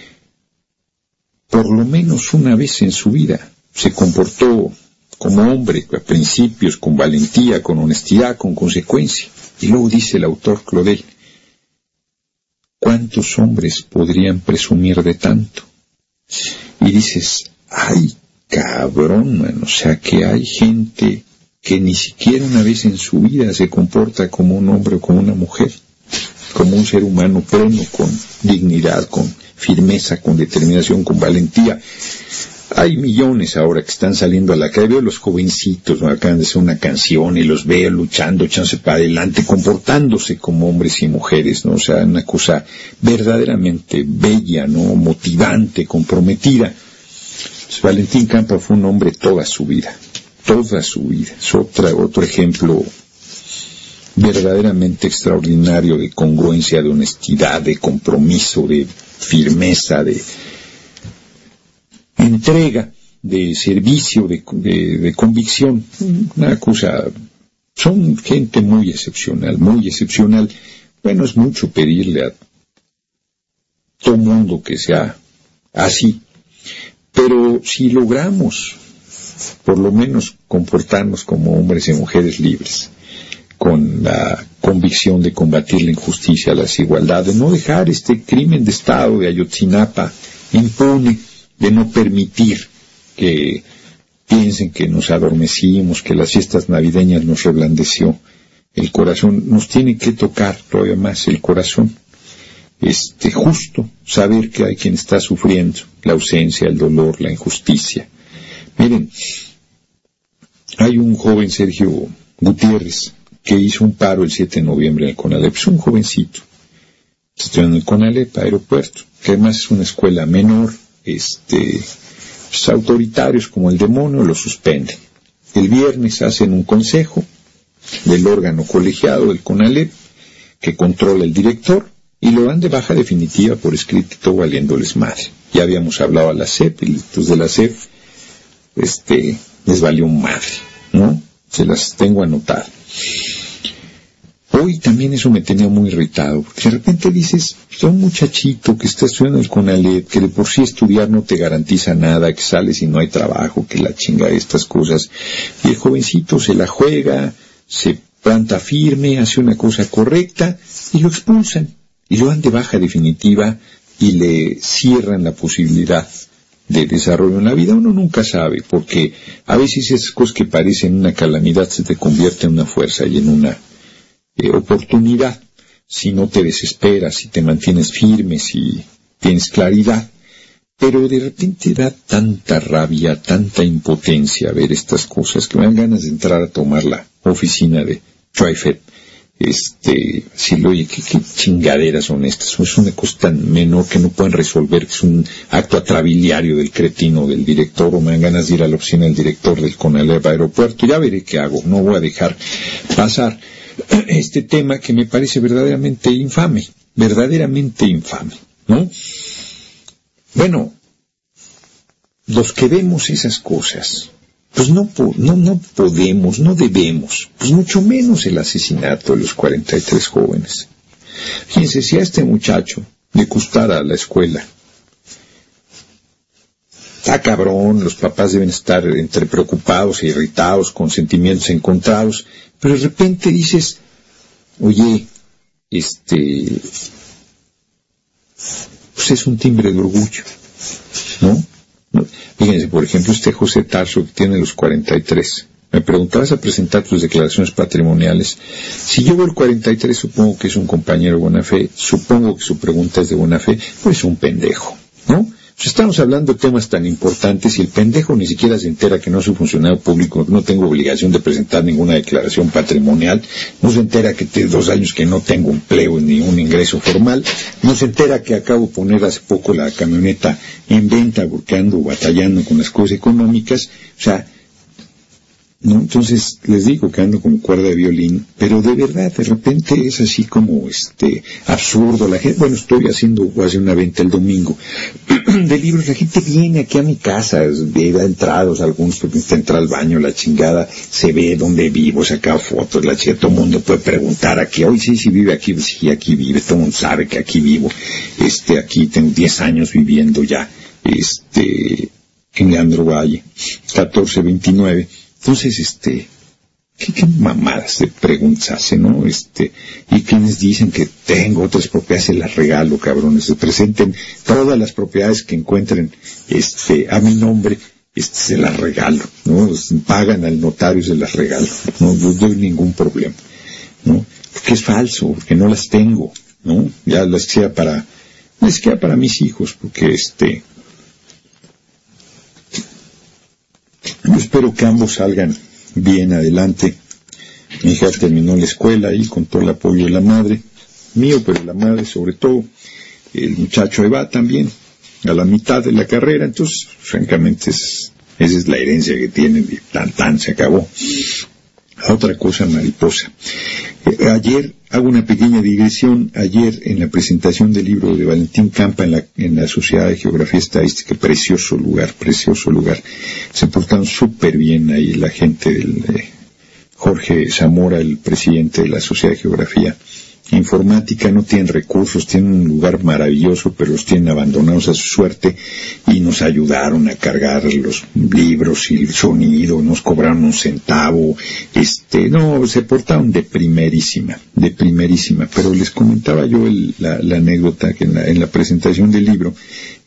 por lo menos una vez en su vida se comportó como hombre, a principios, con valentía, con honestidad, con consecuencia. Y luego dice el autor Claudel, ¿cuántos hombres podrían presumir de tanto? Y dices, ay, cabrón, man, o sea que hay gente que ni siquiera una vez en su vida se comporta como un hombre o como una mujer, como un ser humano pleno, con dignidad, con firmeza, con determinación, con valentía. Hay millones ahora que están saliendo a la calle, veo los jovencitos, ¿no? Acaban de hacer una canción y los veo luchando, echándose para adelante, comportándose como hombres y mujeres, ¿no? O sea, una cosa verdaderamente bella, ¿no? Motivante, comprometida. Pues Valentín Campa fue un hombre toda su vida. Es otro ejemplo verdaderamente extraordinario de congruencia, de honestidad, de compromiso, de firmeza, de entrega, de servicio, de convicción. Una cosa, son gente muy excepcional, muy excepcional. Bueno, es mucho pedirle a todo mundo que sea así, pero si logramos por lo menos comportarnos como hombres y mujeres libres, con la convicción de combatir la injusticia, la desigualdad, de no dejar este crimen de Estado de Ayotzinapa impune, de no permitir que piensen que nos adormecimos, que las fiestas navideñas nos reblandeció el corazón. Nos tiene que tocar todavía más el corazón. Justo saber que hay quien está sufriendo la ausencia, el dolor, la injusticia. Miren, hay un joven, Sergio Gutiérrez, que hizo un paro el 7 de noviembre en el CONALEP. Es un jovencito, estudiando en el CONALEP, aeropuerto, que además es una escuela menor. Los autoritarios como el demonio lo suspenden. El viernes hacen un consejo del órgano colegiado del CONALEP que controla el director y lo dan de baja definitiva por escrito, valiéndoles madre. Ya habíamos hablado a la SEP y los de la SEP les valió madre, ¿no? Se las tengo anotadas. Hoy también eso me tenía muy irritado, porque de repente dices, un muchachito que está estudiando el CONALEP, que de por sí estudiar no te garantiza nada, que sales y no hay trabajo, que la chinga de estas cosas, y el jovencito se la juega, se planta firme, hace una cosa correcta, y lo expulsan, y lo dan de baja definitiva, y le cierran la posibilidad de desarrollo en la vida. Uno nunca sabe, porque a veces esas cosas que parecen una calamidad se te convierten en una fuerza y en una oportunidad, si no te desesperas, si te mantienes firme, si tienes claridad. Pero de repente da tanta rabia, tanta impotencia ver estas cosas, que me dan ganas de entrar a tomar la oficina de Choifet. Decirle, oye, ¿qué chingaderas son estas? Es una cosa tan menor que no pueden resolver, que es un acto atrabiliario del cretino del director, o me dan ganas de ir a la oficina del director del CONALEP aeropuerto. Ya veré qué hago, no voy a dejar pasar este tema que me parece verdaderamente infame, ¿no? Bueno, los que vemos esas cosas, pues no podemos, no debemos, pues mucho menos el asesinato de los 43 jóvenes. Fíjense, si a este muchacho le costara la escuela, está cabrón, los papás deben estar entre preocupados e irritados, con sentimientos encontrados, pero de repente dices, oye, pues es un timbre de orgullo, ¿no? Fíjense, por ejemplo, José Tarso, que tiene los 43. Me preguntabas a presentar tus declaraciones patrimoniales. Si yo veo el 43, supongo que es un compañero de buena fe, supongo que su pregunta es de buena fe, pues es un pendejo, ¿no? Pues estamos hablando de temas tan importantes y el pendejo ni siquiera se entera que no soy funcionario público, no tengo obligación de presentar ninguna declaración patrimonial, no se entera que 2 años que no tengo empleo ni un ingreso formal, no se entera que acabo de poner hace poco la camioneta en venta porque ando batallando con las cosas económicas, o sea, ¿no? Entonces les digo que ando con cuerda de violín, pero de verdad de repente es así como absurdo. La gente, bueno, voy a hacer una venta el domingo de libros, la gente viene aquí a mi casa, ha entrado, algunos porque está entrar al baño, la chingada, se ve dónde vivo, saca fotos, la chica, todo el mundo puede preguntar aquí, oye, sí vive aquí, sí, aquí vive, todo el mundo sabe que aquí vivo, aquí tengo 10 años viviendo ya, en Leandro Valle, 1429, entonces, ¿Qué mamadas de preguntas hace, ¿no? Y quienes dicen que tengo otras propiedades, se las regalo, cabrones. Se presenten todas las propiedades que encuentren, a mi nombre, se las regalo, ¿no? Pagan al notario, se las regalo. No doy ningún problema, ¿no? Porque es falso, porque no las tengo, ¿no? Ya les queda para mis hijos, porque yo espero que ambos salgan bien adelante. Mi hija terminó la escuela ahí con todo el apoyo de la madre, mío, pero la madre sobre todo. El muchacho va también a la mitad de la carrera, entonces francamente esa es la herencia que tienen, tan se acabó. Otra cosa mariposa. Ayer, hago una pequeña digresión, ayer en la presentación del libro de Valentín Campa en la Sociedad de Geografía Estadística, precioso lugar, se portaron súper bien ahí la gente del Jorge Zamora, el presidente de la Sociedad de Geografía Informática, no tienen recursos, tienen un lugar maravilloso, pero los tienen abandonados a su suerte, y nos ayudaron a cargar los libros y el sonido, nos cobraron un centavo, se portaron de primerísima, pero les comentaba yo la anécdota que en la presentación del libro,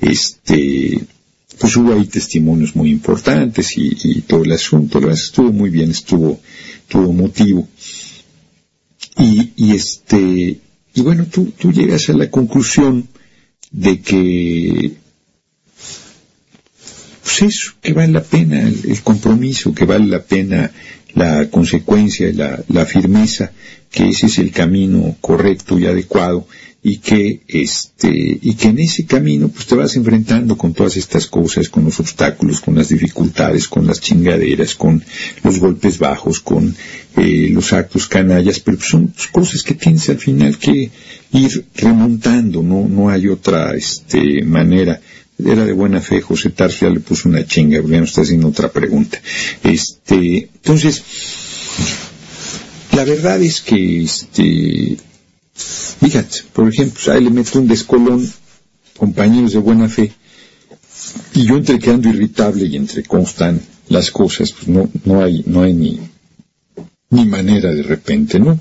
pues hubo ahí testimonios muy importantes y todo el asunto, la verdad estuvo muy bien, estuvo emotivo. Y bueno, tú llegas a la conclusión de que, pues eso, que vale la pena el compromiso, que vale la pena la consecuencia, la firmeza, que ese es el camino correcto y adecuado, y que en ese camino pues te vas enfrentando con todas estas cosas, con los obstáculos, con las dificultades, con las chingaderas, con los golpes bajos, con los actos canallas, pero son cosas que tienes al final que ir remontando, no hay otra manera. Era de buena fe, José Tarso ya le puso una chinga, ya no está haciendo otra pregunta. Entonces, la verdad es que fíjate, por ejemplo, ahí le meto un descolón, compañeros de buena fe, y yo entre quedando irritable y entre constan las cosas, pues no hay ni manera de repente, ¿no?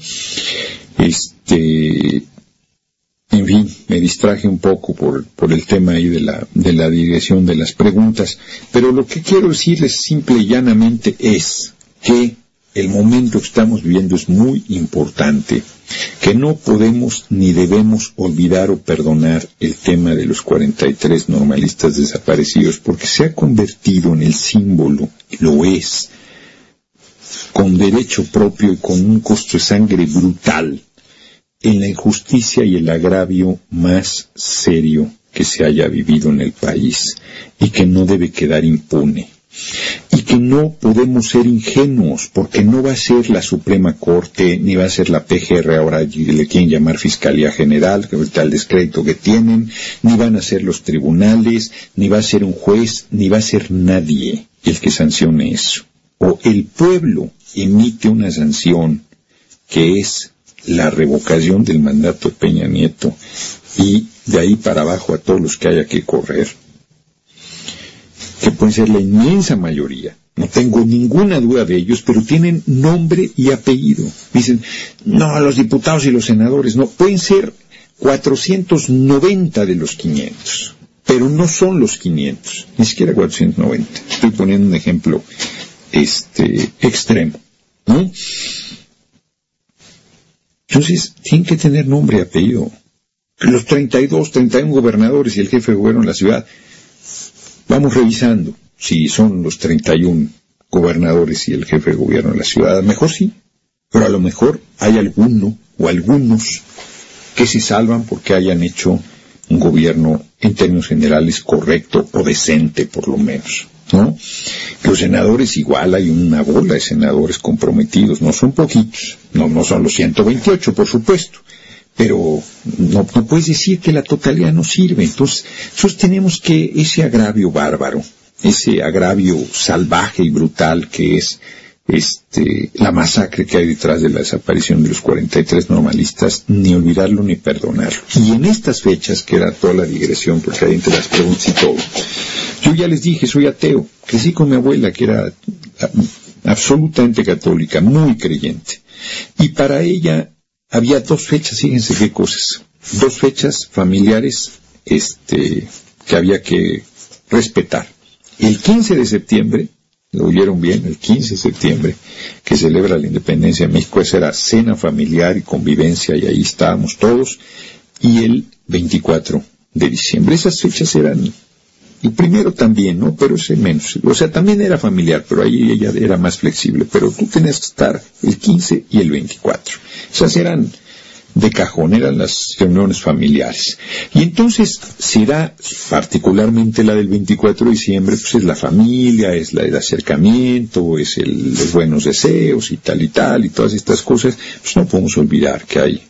En fin, me distraje un poco por el tema ahí de la dirección de las preguntas, pero lo que quiero decirles simple y llanamente es que el momento que estamos viviendo es muy importante, que no podemos ni debemos olvidar o perdonar el tema de los 43 normalistas desaparecidos, porque se ha convertido en el símbolo, lo es, con derecho propio y con un costo de sangre brutal, en la injusticia y el agravio más serio que se haya vivido en el país, y que no debe quedar impune. Y que no podemos ser ingenuos, porque no va a ser la Suprema Corte, ni va a ser la PGR, ahora le quieren llamar Fiscalía General, que está el descrédito que tienen, ni van a ser los tribunales, ni va a ser un juez, ni va a ser nadie el que sancione eso. O el pueblo emite una sanción, que es la revocación del mandato de Peña Nieto, y de ahí para abajo a todos los que haya que correr, que pueden ser la inmensa mayoría, no tengo ninguna duda de ellos, pero tienen nombre y apellido. Dicen, no, los diputados y los senadores, no, pueden ser 490 de los 500, pero no son los 500, ni siquiera 490. Estoy poniendo un ejemplo extremo, ¿no? Entonces, tienen que tener nombre y apellido. Los 31 gobernadores y el jefe de gobierno de la ciudad, vamos revisando si son los 31 gobernadores y el jefe de gobierno de la ciudad. A lo mejor sí, pero a lo mejor hay alguno o algunos que se salvan porque hayan hecho un gobierno en términos generales correcto o decente, por lo menos, ¿no? Los senadores igual, hay una bola de senadores comprometidos, no son poquitos, no son los 128, por supuesto, pero no puedes decir que la totalidad no sirve. Entonces sostenemos que ese agravio bárbaro, ese agravio salvaje y brutal que es la masacre que hay detrás de la desaparición de los 43 normalistas, ni olvidarlo ni perdonarlo. Y en estas fechas, que era toda la digresión, porque hay entre las preguntas y todo, yo ya les dije, soy ateo, crecí con mi abuela que era absolutamente católica, muy creyente, y para ella había dos fechas, fíjense qué cosas, dos fechas familiares que había que respetar. El 15 de septiembre, lo oyeron bien, el 15 de septiembre, que celebra la independencia de México, esa era cena familiar y convivencia, y ahí estábamos todos, y el 24 de diciembre. Esas fechas eran, el primero también, ¿no? Pero ese menos, o sea, también era familiar, pero ahí ella era más flexible, pero tú tenías que estar el 15 y el 24. Esas eran de cajón, eran las reuniones familiares. Y entonces será particularmente la del 24 de diciembre, pues es la familia, es el acercamiento, es los buenos deseos y tal, y todas estas cosas. Pues no podemos olvidar que hay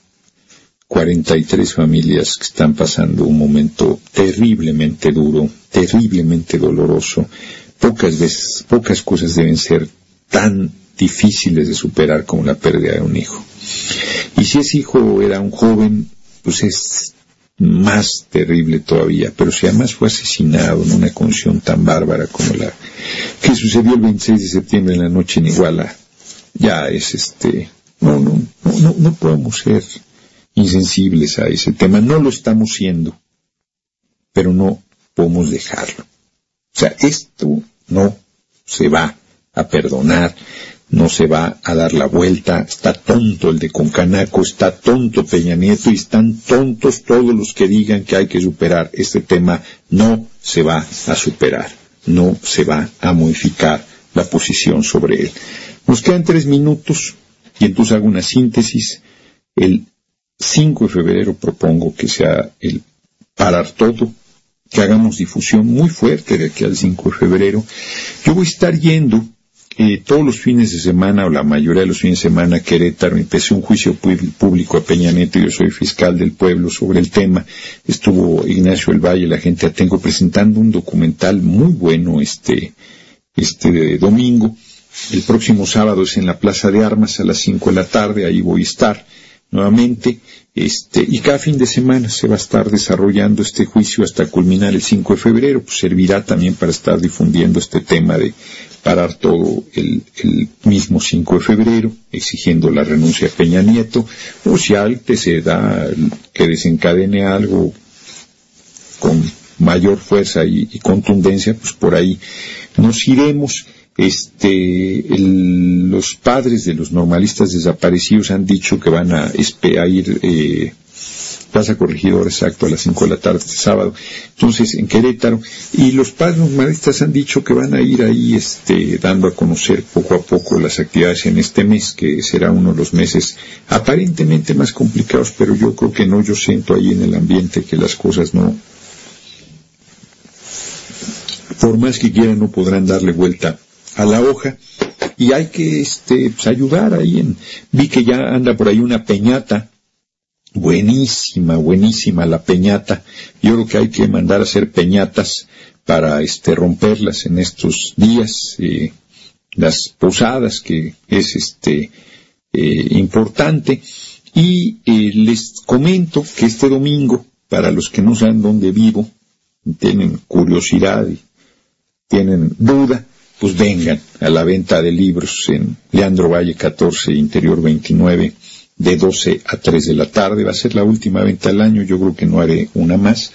43 familias que están pasando un momento terriblemente duro, terriblemente doloroso. Pocas cosas deben ser tan difíciles de superar como la pérdida de un hijo. Y si ese hijo era un joven, pues es más terrible todavía. Pero si además fue asesinado en una condición tan bárbara como la que sucedió el 26 de septiembre en la noche en Iguala, ya es no podemos ser insensibles a ese tema. No lo estamos siendo, pero no podemos dejarlo. O sea, esto no se va a perdonar, no se va a dar la vuelta. Está tonto el de Concanaco, está tonto Peña Nieto, y están tontos todos los que digan que hay que superar este tema. No se va a superar, no se va a modificar la posición sobre él. Nos quedan 3 minutos y entonces hago una síntesis. El 5 de febrero propongo que sea el parar todo, que hagamos difusión muy fuerte de aquí al 5 de febrero. Yo voy a estar yendo todos los fines de semana, o la mayoría de los fines de semana, a Querétaro. Empecé un juicio público a Peña Nieto, yo soy fiscal del pueblo sobre el tema. Estuvo Ignacio del Valle, la gente Atenco, presentando un documental muy bueno este domingo. El próximo sábado es en la Plaza de Armas a las 5 de la tarde, ahí voy a estar nuevamente, y cada fin de semana se va a estar desarrollando este juicio hasta culminar el 5 de febrero, pues servirá también para estar difundiendo este tema de parar todo el mismo 5 de febrero, exigiendo la renuncia de Peña Nieto, o si antes se da que desencadene algo con mayor fuerza y contundencia, pues por ahí nos iremos. Los padres de los normalistas desaparecidos han dicho que van a ir Plaza Corregidora, exacto, a las 5 de la tarde este sábado, entonces en Querétaro, y los padres normalistas han dicho que van a ir ahí dando a conocer poco a poco las actividades en este mes, que será uno de los meses aparentemente más complicados, pero yo creo que no. Yo siento ahí en el ambiente que las cosas no, por más que quieran, no podrán darle vuelta a la hoja, y hay que pues ayudar ahí. Vi que ya anda por ahí una peñata, buenísima la peñata. Yo creo que hay que mandar a hacer peñatas para romperlas en estos días, las posadas, que es importante. Y les comento que este domingo, para los que no saben dónde vivo, tienen curiosidad y tienen duda, pues vengan a la venta de libros en Leandro Valle 14, Interior 29, de 12 a 3 de la tarde. Va a ser la última venta del año, yo creo que no haré una más.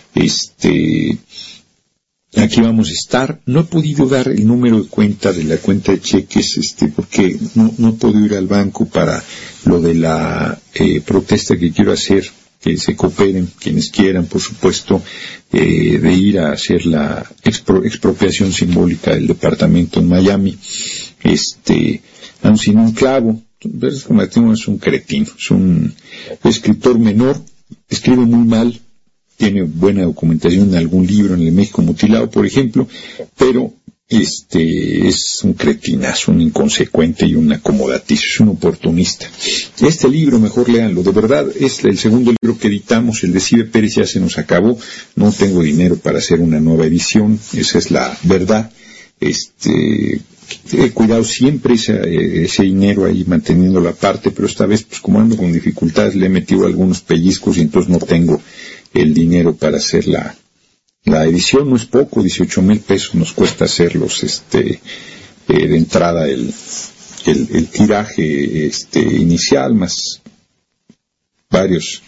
Aquí vamos a estar. No he podido dar el número de cuenta de la cuenta de cheques, porque no puedo ir al banco para lo de la protesta que quiero hacer, que se cooperen quienes quieran, por supuesto, de ir a hacer la expropiación simbólica del departamento en Miami. Aun sin un clavo, Martín es un cretino, es un escritor menor, escribe muy mal, tiene buena documentación en algún libro, en el México Mutilado, por ejemplo, pero es un cretinazo, un inconsecuente y un acomodaticio, es un oportunista. Este libro, mejor léanlo, de verdad, es el segundo libro que editamos, el de Cibe Pérez ya se nos acabó, no tengo dinero para hacer una nueva edición, esa es la verdad. He cuidado siempre ese dinero ahí, manteniendo la parte, pero esta vez, pues como ando con dificultades, le he metido algunos pellizcos y entonces no tengo el dinero para hacer la edición. No es poco, 18,000 pesos nos cuesta hacerlos, de entrada el tiraje, inicial, más varios,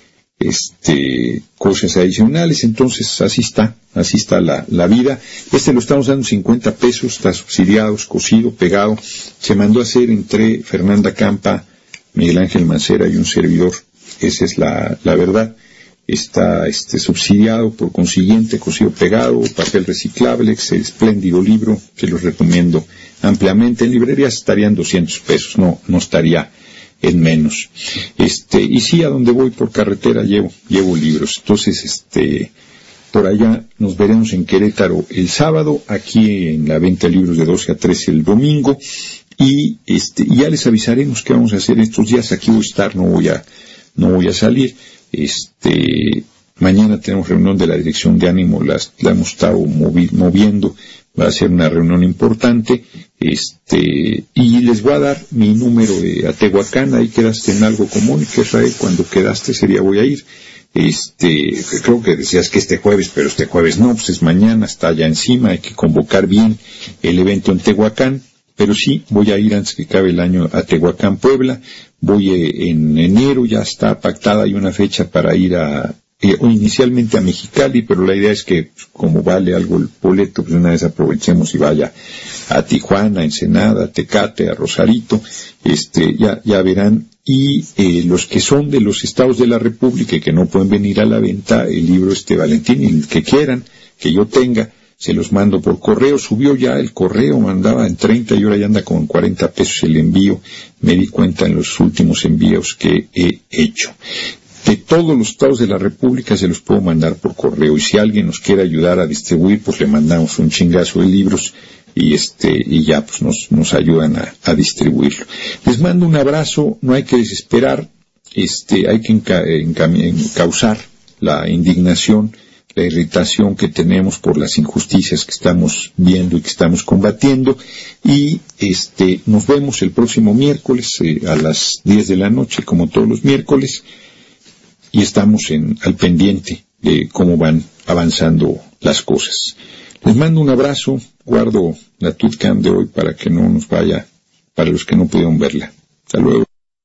cosas adicionales. Entonces así está la vida. Lo estamos dando 50 pesos, está subsidiado, cosido, pegado. Se mandó a hacer entre Fernanda Campa, Miguel Ángel Mancera y un servidor. Esa es la verdad. Está subsidiado, por consiguiente, cosido, pegado, papel reciclable, espléndido libro, se los recomiendo ampliamente. En librerías estarían 200 pesos, no estaría en menos. Y sí, a donde voy por carretera llevo libros. Entonces, por allá nos veremos en Querétaro el sábado, aquí en la venta de libros de 12 a 13 el domingo, y ya les avisaremos qué vamos a hacer estos días. Aquí voy a estar, no voy a salir. Mañana tenemos reunión de la dirección de ánimo, la hemos estado moviendo, va a ser una reunión importante, y les voy a dar mi número de Atehuacán. Ahí quedaste en algo común, que Israel, cuando quedaste sería voy a ir. Creo que decías que este jueves, pero este jueves no, pues es mañana, está allá encima, hay que convocar bien el evento en Tehuacán. Pero sí, voy a ir antes que acabe el año a Tehuacán, Puebla. Voy en enero, ya está pactada, hay una fecha para ir inicialmente a Mexicali, pero la idea es que, como vale algo el boleto, pues una vez aprovechemos y vaya a Tijuana, a Ensenada, a Tecate, a Rosarito, ya verán. Y los que son de los estados de la República y que no pueden venir a la venta, el libro Valentín, y el que quieran, que yo tenga, se los mando por correo. Subió ya el correo, mandaba en 30 y ahora ya anda con 40 pesos el envío. Me di cuenta en los últimos envíos que he hecho. De todos los estados de la República se los puedo mandar por correo, y si alguien nos quiere ayudar a distribuir, pues le mandamos un chingazo de libros y ya pues nos ayudan a distribuirlo. Les mando un abrazo, no hay que desesperar, hay que encauzar la indignación, la irritación que tenemos por las injusticias que estamos viendo y que estamos combatiendo, y nos vemos el próximo miércoles a las 10 de la noche, como todos los miércoles, y estamos al pendiente de cómo van avanzando las cosas. Les mando un abrazo, guardo la tweetcam de hoy para que no nos vaya, para los que no pudieron verla. Hasta luego.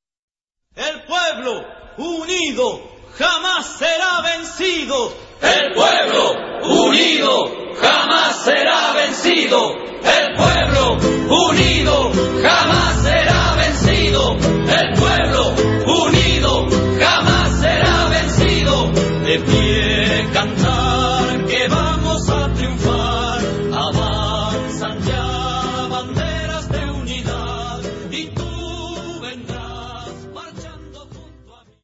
El pueblo unido jamás será vencido. El pueblo unido jamás será vencido. El pueblo unido jamás será vencido. El pueblo unido jamás será vencido. De pie